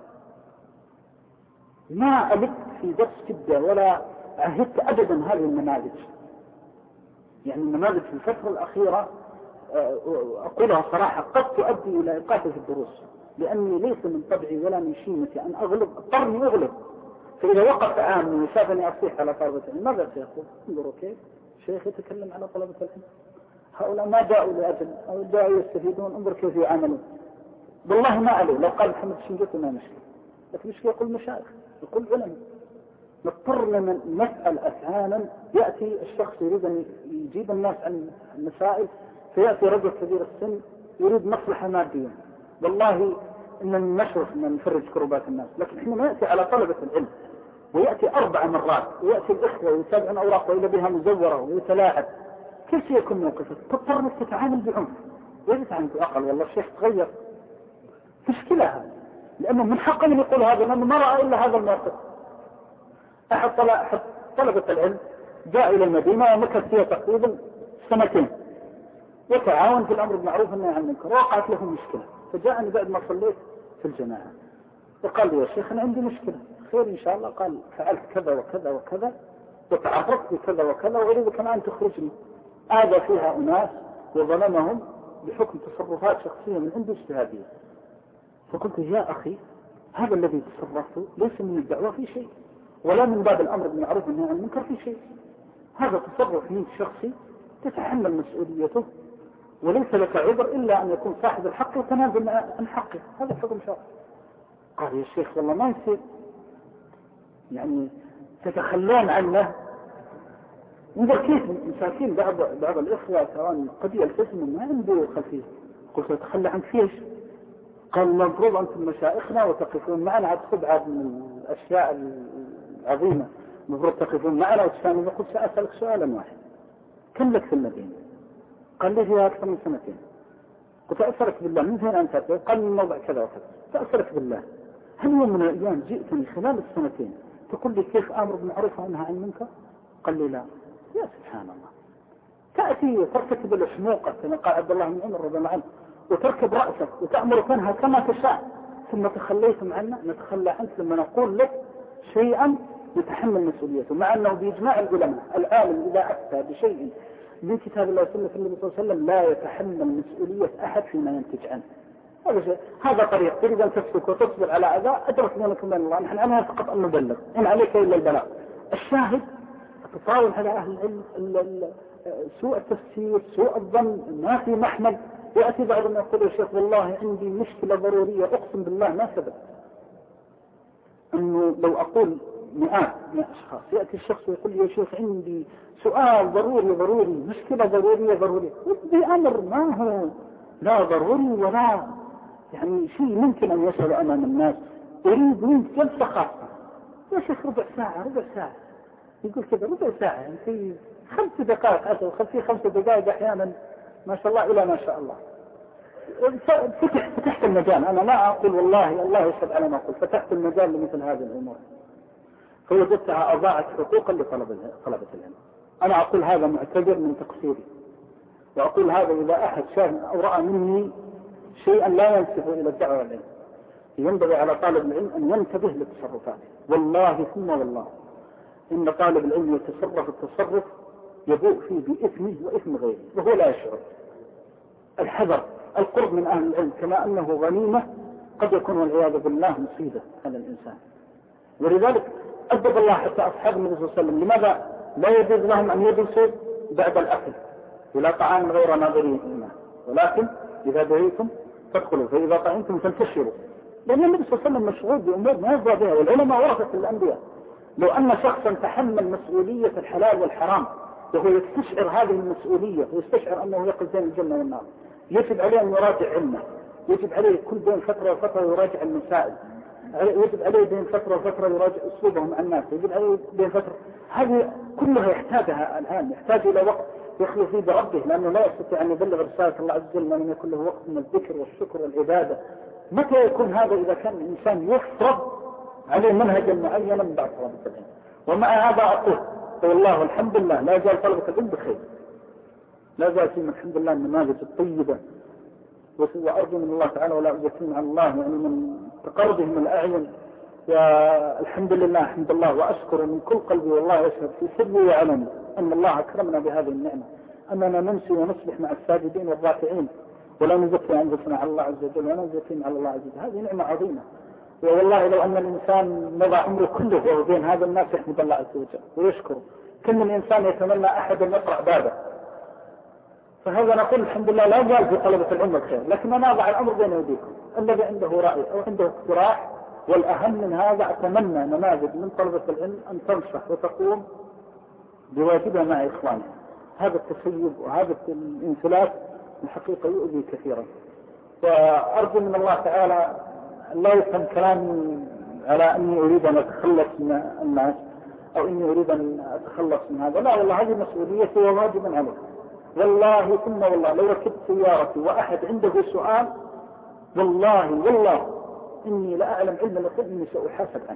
Speaker 2: ما ألقت في درس جدة ولا عهدت أبدا هذه النماذج، يعني النماذج في الفترة الأخيرة أقولها صراحة قد تؤدي إلى إيقافي في الدروس، لأني ليس من طبعي ولا من شيمتي أن أغلب، اضطرني أغلب. فإذا وقف عامي وشافني أصيح على طلبة العلم ماذا سيقول؟ انظروا كيف شيخ يتكلم على طلبة العلم، هؤلاء ما جاءوا لأجل أو جاءوا يستفيدون، انظر كيف يعاملون. والله ما عليه لو قال محمد الشنقيطي ما مشكلة، لكن مش يقول مشايخ، يقول علم. نضطر لمن نسأل أحيانا، يأتي الشخص يريد أن يجيب الناس عن المسائل، فيأتي رجل كبير السن يريد مصلحة مادية، والله إن نشرف من نفرج كربات الناس، لكن حينما يأتي على طلبة العلم ويأتي 4 مرات ويأتي الإخوة ويتابعون أوراق وإلى بها مزورة ويتلاعب، كيف سيكون موقفك؟ تضطر أنك تتعامل بعنف. ليس عنده أقل، والله الشيخ تغير، مشكلة هذا، لأنه من حقه أن يقول هذا، لأنه ما رأى إلا هذا الموقف. أحد طلبة العلم جاء إلى المدينة ومكث فيها تقريبا 2 سنين وتعاون في الأمر بالمعروف والنهي عن المنكر، وقعت له مشكلة، فجاءني بعد ما صليت في الجماعة وقال لي يا شيخ أنا عندي مشكلة. خير إن شاء الله. قال فعلت كذا وكذا وكذا وتعرضت بكذا وكذا وأريدك الآن تخرجني. آذى فيها أناس وظلمهم بحكم تصرفات شخصية من عنده اجتهادية. فقلت يا أخي هذا الذي تصرفته ليس من الدعوة في شيء ولا من باب الأمر بالمعروف والنهي عن المنكر في شيء، هذا تصرف من شخصي تتحمل مسؤوليته، وليس لك عذر إلا أن يكون صاحب الحق يتنازل عن حقه. هذا حكم شرعي. قال يا شيخ والله ما يصير، يعني تتخلون عنه. انظر كيف مساكين بعض الإخوة سواء قد يلتزموا ما عنده خلفية. قلت أتخلى عنك فيش؟ قال المفروض أنتم مشايخنا وتقفون معنا. عاد خدعة من الأشياء العظيمة، المفروض تقفون معنا وتفهمون. قلت سأسألك سؤالا واحد، كم لك في المدينة؟ قال لي فيها أكثر من 2 سنين. قلت أسألك بالله من فين أنت؟ قال من موضع كذا وكذا. فأسألك بالله هل يوم من الأيام جئتني خلال السنتين تقول لي كيف أمر بالمعروف وأنهى عن المنكر؟ قال لي لا. يا سبحان الله، تأتي ترتكب الحموقة كما قال عبد الله بن عمر رضي الله عنه، وتركب رأسك وتأمر تنهى كما تشاء، ثم تخليتم عنا. نتخلى عنك لما نقول لك شيئا نتحمل مسؤوليته، مع أنه بإجماع العلماء العالم إذا أفتى بشيء من كتاب الله وسنة النبي صلى الله عليه وسلم لا يتحمل مسؤولية أحد فيما ينتج عنه. هذا طريق. تريد أن تسلك وتصبر على أذى أدرك منكم من الله. نحن أنا فقط أن نبلغ، إن عليك إلا البلاغ. الشاهد التطاول على أهل العلم، سوء التفسير، سوء الظن، ما في محمل. يأتي بعضهم يقول يا شيخ والله عندي مشكلة ضرورية، أقسم بالله ما ثبت أنه لو أقول مئات من أشخاص يأتي الشخص ويقول لي يا شيخ عندي سؤال ضروري، مشكلة ضرورية، ودي أمر ما هو لا ضروري ولا يعني شيء ممكن أن يسأل أمام الناس، أريد منك جلسة خاصة. يا شيخ ربع ساعة يقول كذا ربع ساعة، يعني في 5 دقائق أسأل، في 5 دقائق أحيانا ما شاء الله إلى ما شاء الله. فتحت المجال. أنا لا أقول والله الله يشهد على ما أقول، فتحت المجال لمثل هذه الأمور، فوجدتها أضاعت حقوقا لطلبة العلم. أنا أقول هذا معتذر من تقصيري، وأقول هذا إذا أحد شاف أو رأى مني شيئا لا ينسب إلى الدعوة والعلم، ينبغي على طالب العلم أن ينتبه لتصرفاته. والله ثم والله إن طالب العلم يتصرف التصرف يبوء فيه بإثمه وإثم غيره وهو لا يشعر. الحذر، القرب من أهل العلم كما أنه غنيمة قد يكون والعياذ بالله مصيبة على الإنسان. ولذلك أدب الله حتى أصحاب النبي صلى الله عليه وسلم لماذا لا يجوز لهم أن يجلسوا بعد الأكل ولا طعام غير ناظرين إيمان، ولكن إذا دعيتم فادخلوا فإذا طعمتم فانتشروا. لأن النبي صلى الله عليه وسلم مشغول بأمور ما يرضى بها، والعلماء ورثة الأنبياء. لو أن شخصا تحمل مسؤولية الحلال والحرام وهو يستشعر هذه المسؤولية ويستشعر أنه يقف بين الجنة والنار، يجب عليه أن يراجع علمه، يجب عليه كل بين فترة وفترة يراجع المسائل، يجب عليه بين فترة وفترة يراجع أسلوبه مع الناس، يجب عليه بين فترة. هذه كلها يحتاجها الآن، يحتاج إلى وقت يخلو فيه بربه، لأنه لا يستطيع أن يبلغ رسالة الله عز وجل ما لم يكن له وقت من الذكر والشكر والعبادة. متى يكون هذا؟ إذا كان الإنسان يفرض عليه منهجا معينا من بعد طلبة العلم. ومع هذا أقول والله الحمد لله لا زال طلبة العلم بخير، لا زال فيهم الحمد لله النماذج الطيبة، وأرجو من الله تعالى ولا أزكيهم على الله يعني من تقربهم الأعين. والحمد لله الحمد الله، وأشكر من كل قلبي والله يشهد في سري وعلني أن الله أكرمنا بهذه النعمة، أننا نمشي ونصبح مع الساجدين والراكعين ولا نزكي أنفسنا على الله عز وجل ولا نزكيهم على الله عز وجل. هذه نعمة عظيمة. والله لو أن الإنسان مضى عمره كله وهو بين هذا الناس يحمد الله عز وجل ويشكر. كل من إنسان يتمنى أحد يقرأ بابه. فهذا نقول الحمد لله لا زال في طلبة العلم الخير، لكن أنا أضع الأمر بين يديكم. الذي عنده رأي أو عنده اقتراح، والأهم من هذا أتمنى نماذج من طلبة العلم أن تنصح وتقوم بواجبها مع إخوانها. هذا التسيب وهذا الانفلات الحقيقة يؤذي كثيرا. وأرجو من الله تعالى لا يفهم كلامي على أني أريد أن أتخلص من الناس أو أني أريد أن أتخلص من هذا، لا والله هذه مسؤوليتي وواجب علي. والله ثم والله لو ركبت سيارتي وأحد عنده سؤال والله إني لا أعلم علم الغيب إني سأحاسب عنه.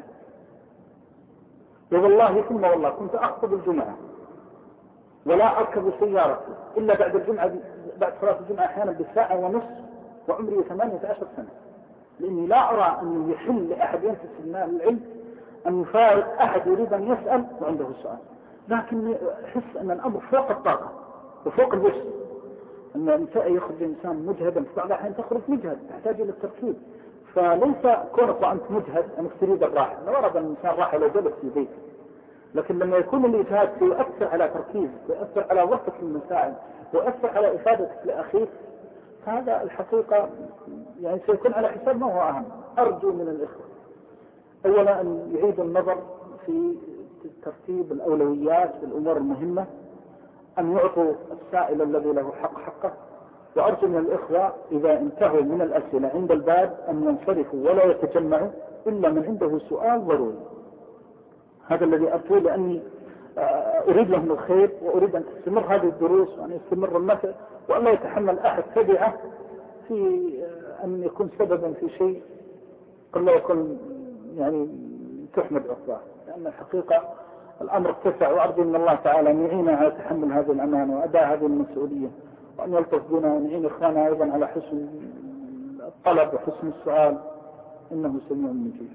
Speaker 2: والله ثم والله كنت أخطب الجمعة ولا أركب سيارتي إلا بعد الجمعة، بعد صلاة الجمعة أحيانا بساعة ونصف، وعمري 18 سنة، لأني لا أرى أن يحل لأحد ينتسب من العلم أن يفارق أحد يريد أن يسأل وعنده سؤال. لكن أحس أن الأمر فوق الطاقة وفوق الوسع، أن يخرج الإنسان مجهدا، في بعض الأحيان تخرج مجهد تحتاج إلى التركيز. فليس كونك وأنت مجهد أنك تريد الراحة. لو أراد الإنسان راحة لو جلس في بيته لكن لما يكون الإجهاد يؤثر على تركيزك، يؤثر على ضبطك المسائل، يؤثر على إفادتك لأخيك، فهذا الحقيقة يعني سيكون على حساب ما هو أهم. أرجو من الإخوة أولا أن يعيدوا النظر في ترتيب الأولويات في الأمور المهمة، أن يعطوا السائل الذي له حق حقه. وأرجو من الإخوة إذا انتهوا من الأسئلة عند الباب أن ينصرفوا ولا يتجمعوا إلا من عنده سؤال ضروري. هذا الذي أرجو، لأني أريد لهم الخير وأريد أن تستمر هذه الدروس وأن يستمر النفع، وأن لا يتحمل أحد تبعه في أن يكون سببا في شيء قد لا يكون يعني تحمد عقباه. لأن الحقيقة الأمر اتسع، وأرجو من الله تعالى أن يعيننا على تحمل هذه الأمانة وأداء هذه المسؤولية، وأن يلطف بنا وأن يعين إخواننا أيضا على حسن الطلب وحسن السؤال، إنه سميع مجيب.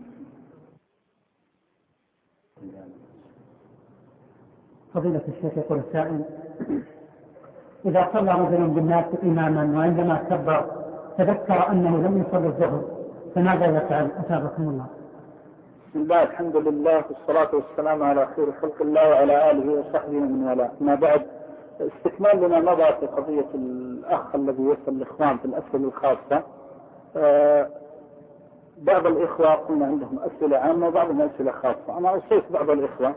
Speaker 3: فضيلة الشيخ يقول السائل: إذا صلى رجل بالناس إماما وعندما كبر تذكر أنه لم يصلي الظهر فماذا يفعل؟ أثابكم الله.
Speaker 2: بسم الله، الحمد لله والصلاة والسلام على خير خلق الله وعلى آله وصحبه ومن والاه. ما بعد، استكمال لما مضى في قضية الأخ الذي يسأل الإخوان في الأسئلة الخاصة. بعض الإخوة قلنا عندهم أسئلة عامة وبعضهم أسئلة خاصة. أنا أوصيت بعض الإخوة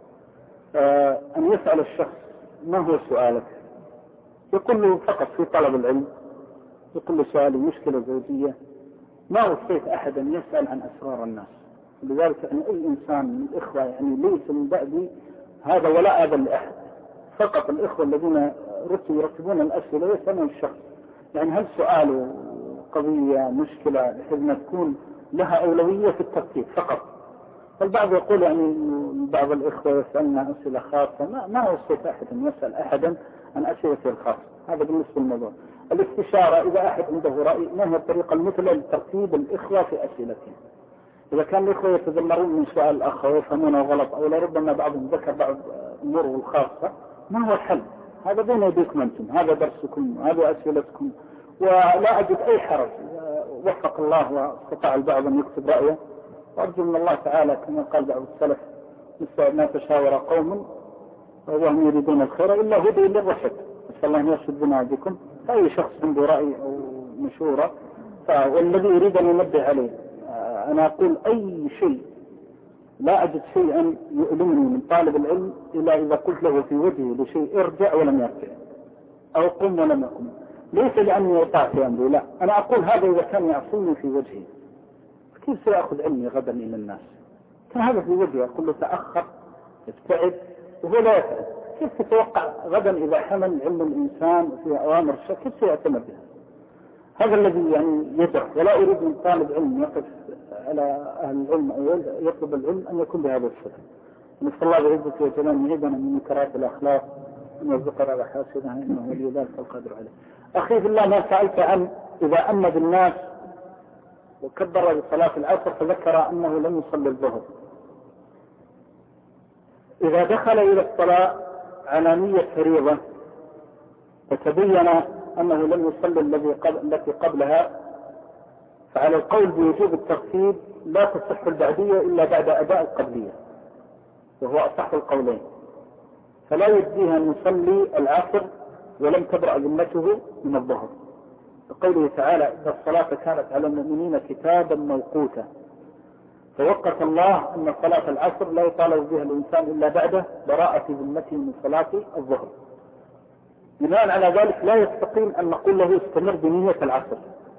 Speaker 2: أن يسأل الشخص ما هو سؤالك، يقول له فقط في طلب العلم، يقول له سؤالي مشكلة زوجية. ما وصيت أحدا يسأل عن أسرار الناس. لذلك أن أي إنسان من الإخوة يعني ليس من بعدي هذا ولا آذى لأحد، فقط الإخوة الذين يرتبون الأسئلة يسألون الشخص يعني هل سؤاله قضية مشكلة بحيث أن تكون لها أولوية في الترتيب فقط. فالبعض يقول يعني بعض الإخوة يسألنا أسئلة خاصة. ما وصيت أحد أن يسأل أحدا عن أسئلته الخاصة. هذا بالنسبة للموضوع. الاستشارة إذا أحد عنده رأي ما هي الطريقة المثلى لترتيب الإخوة في أسئلتهم. إذا كان الإخوة يتذمرون من سؤال الأخ ويفهمونه غلط أو لربما بعضهم ذكر بعض أموره الخاصة، ما هو الحل؟ هذا بين يديكم أنتم، هذا درسكم، هذا أسئلتكم، ولا أجد أي حرج. وفق الله واستطاع البعض أن يكتب رأيه، وأرجو من الله تعالى كما قال بعض السلف: ما تشاور قوم وهم يريدون الخير إلا هدي للرشد. نسأل الله أن يرشد بنا بكم. أي شخص عنده رأي أو مشورة والذي يريد أن ينبه عليه، أنا أقول أي شيء لا أجد شيئا يؤلمني من طالب العلم إلا إذا قلت له في وجهه لشيء ارجع ولم يرجع أو قم ولم يقم، ليس لأني يطاع في أمري، لا، أنا أقول هذا إذا كان يعصيني في وجهي. كيف سأخذ علمي غدا إلى الناس؟ كان هذا في وجهي أقول له تأخر ابتعد وهو لا يفعل. كيف تتوقع غدا إذا حمل علم الإنسان وفي أوامر الشر كيف سيعتمد بها؟ هذا الذي يعني يدعو. ولا أريد من طالب علم يقف على أهل العلم أو يطلب العلم أن يكون بهذا الشكل. نسأل الله بعزة وجلاله يعيذنا من منكرات الأخلاق ومن الذكر على حاسدها إنه ولي ذلك القادر عليه. أخي في الله، ما سألت عن إذا أمد الناس وكبر لصلاة العصر فذكر أنه لم يصلي الظهر، إذا دخل إلى الصلاة على نية فريضة فتبين أنه لم يصلي التي قبلها، فعلى القول بوجوب الترتيب لا تصح البعدية إلا بعد أداء القبلية، وهو أصح القولين، فلا يجزيه أن يصلي العصر ولم تبرأ ذمته من الظهر، لقوله تعالى: إن الصلاة كانت على المؤمنين كتابا موقوتا، فوقت الله أن صلاة العصر لا يطالب بها الإنسان إلا بعد براءة ذمته من صلاة الظهر. بناء على ذلك لا يستقيم أن نقول له استمر بنية العصر.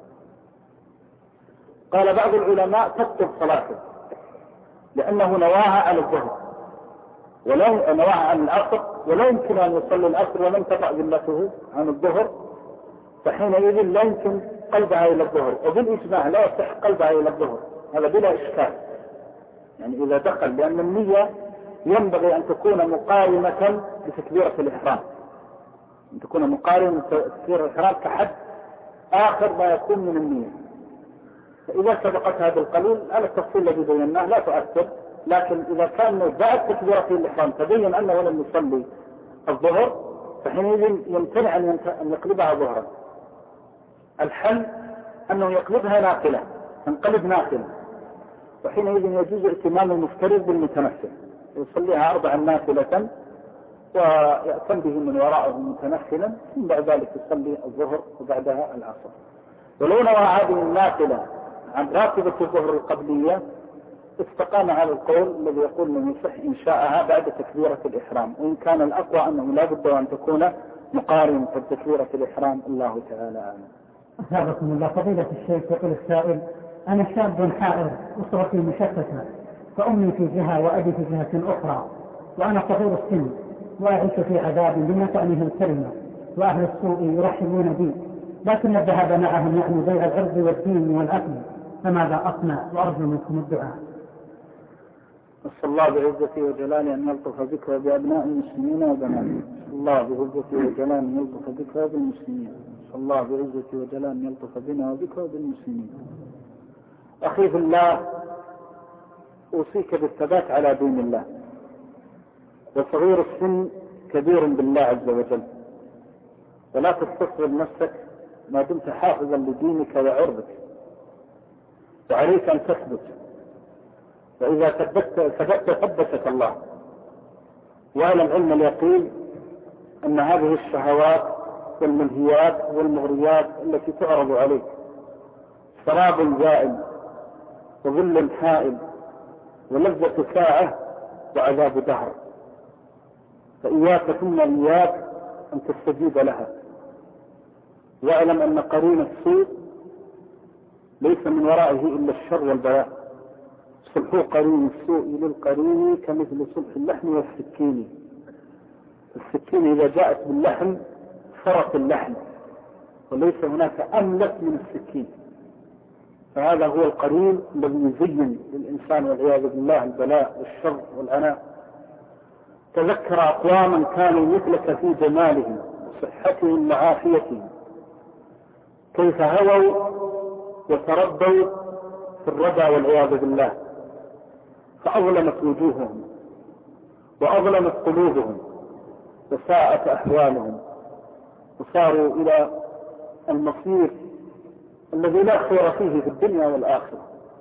Speaker 2: قال بعض العلماء تبطل صلاته لأنه نواها على الظهر ولا نواها عن العصر، ولا يمكن أن يصلي العصر ولم تطأ ذمته عن الظهر، فحينئذ لا يمكن قلبها إلى الظهر، وبالإجماع لا يصح قلبها إلى الظهر، هذا بلا إشكال. يعني إذا دخل، لأن النية ينبغي أن تكون مقارنة بتكبيرة الإحرام، أن تكون مقارنة بتكبيرة الإحرام كحد آخر ما يكون من النية. فإذا سبقت هذا القليل على التفصيل الذي بيناه لا تؤثر، لكن إذا كان بعد تكبيرة الإحرام تبين أنه لم يصلي الظهر فحينئذ يمتنع أن يقلبها ظهرا. الحل أنه يقلبها نافلة، تنقلب نافلة، وحينئذ يجوز ائتمام المفترض بالمتمثل، يصليها 4 نافلة ويأتم به من وراءه متنفلا، ثم بعد ذلك يصلي الظهر وبعدها العصر. ولو نوى هذه النافلة عن راتبة الظهر القبلية استقام على القول الذي يقول انه يصح انشاءها بعد تكبيرة الإحرام، وإن كان الأقوى أنه لا بد أن تكون مقارنة تكبيرة الإحرام. الله تعالى أعلم.
Speaker 3: أثابكم الله. فضيلة الشيخ، يقول السائل: أنا شاب حائر أسرتي مشتتة، فأمي في جهة وأبي في جهة أخرى، وأنا صغير السن وأعيش في عذاب بما تعنيه الكلمة، وأهل السوء يرحبون بي، لكن الذهاب معهم يعني بيع العرض والدين والأكل، فماذا أصنع؟ وأرجو منكم الدعاء.
Speaker 2: نسأل الله بعزته وجلاله أن يلطف بك وبأبناء المسلمين وبناتهم. نسأل الله بعزته وجلاله أن يلطف بك وبالمسلمين. نسأل الله بعزته وجلاله أن يلطف بنا وبك وبالمسلمين. أخي في الله، أوصيك بالثبات على دين الله، وصغير السن كبير بالله عز وجل، ولا تستصغر نفسك ما دمت حافظا لدينك وعرضك، وعليك أن تثبت، وإذا ثبتك الله. واعلم علم اليقين أن هذه الشهوات والملهيات والمغريات التي تعرض عليك سراب زائل وظل حائل ولذة ساعة وعذاب دهر، فإياك ثم إياك أن تستجيب لها. واعلم أن قرين السوء ليس من ورائه إلا الشر والبلاء. صلح قرين السوء للقرين كمثل صلح اللحم والسكين. السكين إذا جاءت باللحم فرط اللحم، وليس هناك أملك من السكين. فهذا هو القرين الذي يزين للإنسان والعياذ بالله البلاء والشر والعناء. تذكر أقواما كانوا مثلك في جمالهم وصحتهم وعافيتهم، كيف هووا وتربوا في الردى والعياذ بالله، فأظلمت وجوههم وأظلمت قلوبهم وساءت أحوالهم، وصاروا إلى المصير الذي لا خير فيه في الدنيا والآخرة.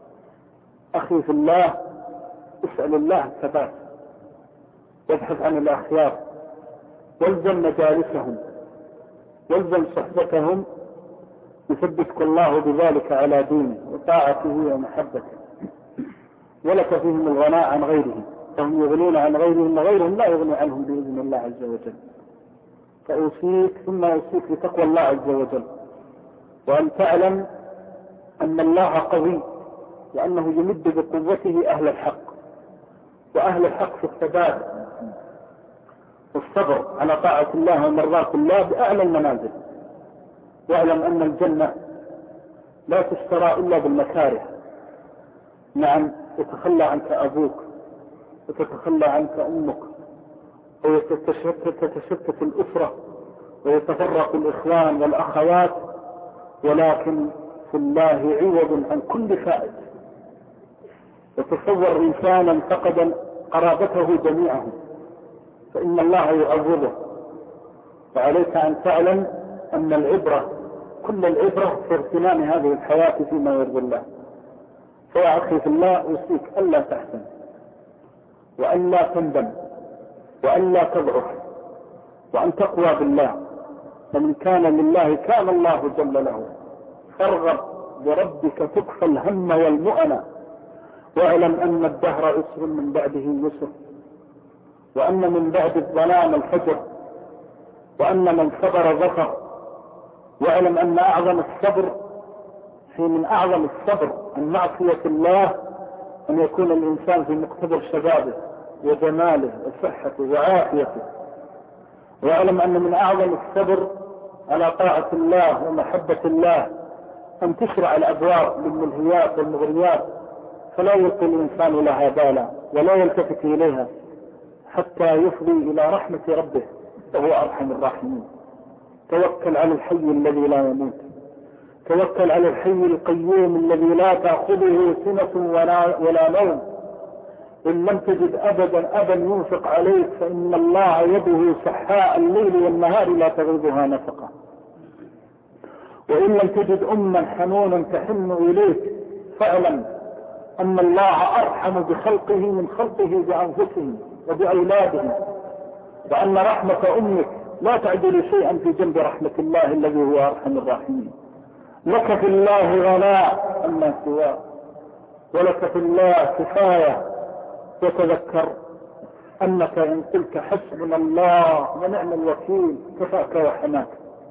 Speaker 2: أخي في الله، اسأل الله الثبات، وابحث عن الأخيار، والزم مجالسهم، والزم صحبتهم، يثبتك الله بذلك على دينه وطاعته ومحبته. ولك فيهم الغناء عن غيرهم، فهم يغنون عن غيرهم وغيرهم لا يغني عنهم بإذن الله عز وجل. فأوصيك ثم أوصيك بتقوى الله عز وجل، وأن تعلم أن الله قوي، وأنه يمد بقوته أهل الحق، وأهل الحق في الثبات والصبر على طاعة الله ومرضاة الله بأعلى المنازل. واعلم أن الجنة لا تشترى إلا بالمكاره. نعم، يتخلى عنك أبوك وتتخلى عنك أمك، وتتشتت الأسرة ويتفرق الإخوان والأخوات، ولكن في الله عوض عن كل فائد. وتصور إنسانا فقد قرابته جميعهم، فإن الله يعوضه. وعليك أن تعلم أن العبرة، كل العبرة في اغتنام هذه الحياة فيما يرضي الله. فيا أخي في الله، أوصيك ألا تحزن، وألا تندم، وألا تضعف، وأن تقوى بالله. فمن كان لله كان الله جل له. فارغب بربك تكفى الهم والمؤنى، واعلم أن الدهر عسر من بعده يسر، وأن من بعد الظلام الفجر، وأن من صبر ظفر. واعلم أن أعظم الصبر، من أعظم الصبر عن معصية الله أن يكون الإنسان في مقتدر شبابه وجماله وصحته وعافيته. واعلم أن من أعظم الصبر على طاعة الله ومحبة الله أن تشرع الأبواب للملهيات والمغريات، فلا يلقي الإنسان لها بالا ولا يلتفت إليها حتى يفضي إلى رحمة ربه، وهو أرحم الراحمين. توكل على الحي الذي لا يموت، توكل على الحي القيوم الذي لا تأخذه سنة ولا نوم. إن لم تجد أبدا ينفق عليك، فإن الله يده سحاء الليل والنهار لا تغيبها نفقة. وإن لم تجد أما حنونا تحن إليك، فاعلم أن الله أرحم بخلقه من خلقه بأنفسهم وبأولادهم، وأن رحمة أمك لا تعدل شيئا في جنب رحمة الله الذي هو أرحم الراحمين. لك في الله غناء أما سواه، ولك في الله كفاية. وتذكر أنك إن قلت حسبنا الله ونعم الوكيل كفاك وحماك.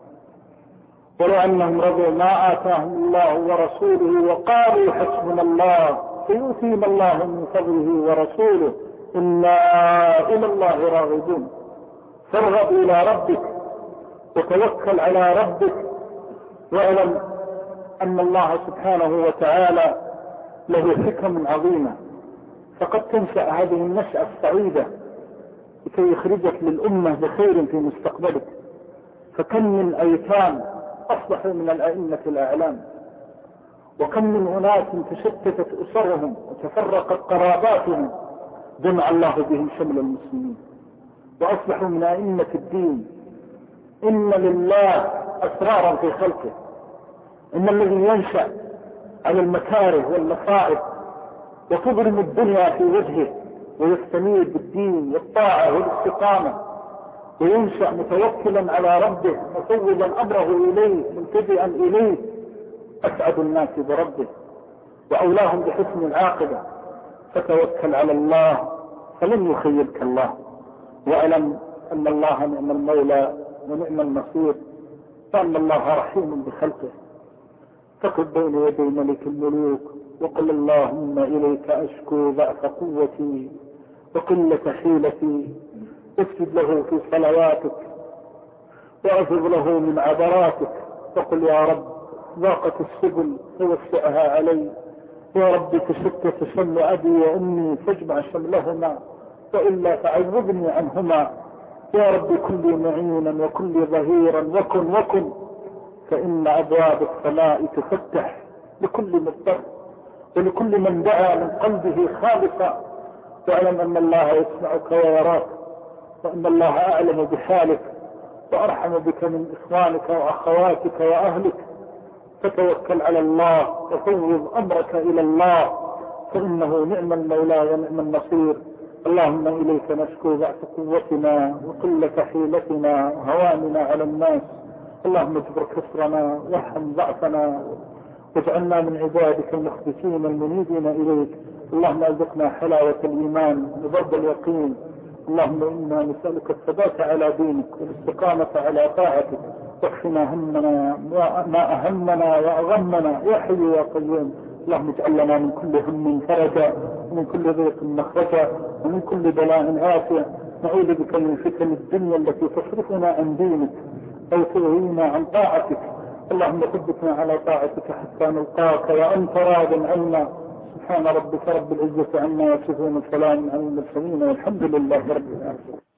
Speaker 2: ولو أنهم رضوا ما آتاهم الله ورسوله وقالوا حسبنا الله سيؤتينا الله من فضله ورسوله إنا إلى الله راغبون. فارغب إلى ربك وتوكل على ربك، واعلم أن الله سبحانه وتعالى له حكم عظيمة. فقد تنشأ هذه النشأة السعيدة لكي يخرجك للأمة بخير في مستقبلك. فكم من أيتام أصبحوا من الأئمة الأعلام، وكم من أناس تشتتت أسرهم وتفرقت قراباتهم جمع الله بهم شمل المسلمين وأصبحوا من أئمة الدين. إن لله أسرارا في خلقه، إن الذي ينشأ على المكاره والمصائب وتضرم الدنيا في وجهه ويستنير بالدين والطاعة والاستقامة، وينشأ متوكلا على ربه مفوضا أمره إليه ملتجئا إليه، أسعد الناس بربه وأولاهم بحسن العاقبة. فتوكل على الله فلن يخيبك الله، واعلم أن الله نعم المولى ونعم النصير، وأن الله رحيم بخلقه. فقف بين يدي ملك الملوك وقل اللهم إليك أشكو ضعف قوتي وقلة حيلتي. اسجد له في صلواتك واعفظ له من عبراتك، وقل يا رب ضاقت السبل فوسعها علي، يا رب تشتت شمل أبي وأمي فاجمع شملهما، وإلا فعوضني عنهما، يا رب كن لي معينا وكن لي ظهيرا وكن فإن أبواب السماء تفتح لكل مضطر ولكل من دعا من قلبه خالصا. واعلم أن الله يسمعك ويراك، وأن الله أعلم بحالك وأرحم بك من إخوانك وأخواتك وأهلك. فتوكل على الله وفوض أمرك إلى الله، فإنه نعم المولى ونعم النصير. اللهم إليك نشكو ضعف قوتنا وقلة حيلتنا وهواننا على الناس. اللهم اجبر كسرنا وارحم ضعفنا واجعلنا من عبادك المخبتين المنيبين إليك. اللهم ارزقنا حلاوة الإيمان وبرد اليقين. اللهم إنا نسألك الثبات على دينك والاستقامة على طاعتك، واكفنا همنا ما أهمنا وأغمنا يا حي يا قيوم. اللهم اجعل لنا من كل هم فرجا ومن كل ضيق مخرجا ومن كل بلاء عافية. نعوذ بك من فتن الدنيا التي تصرفنا عن دينك أو تغوينا عن طاعتك. اللهم ثبتنا على طاعتك حتى نلقاك وأنت راض عنا. سبحان ربك رب العزة عما يصفون، وسلام على المرسلين والحمد لله رب العالمين.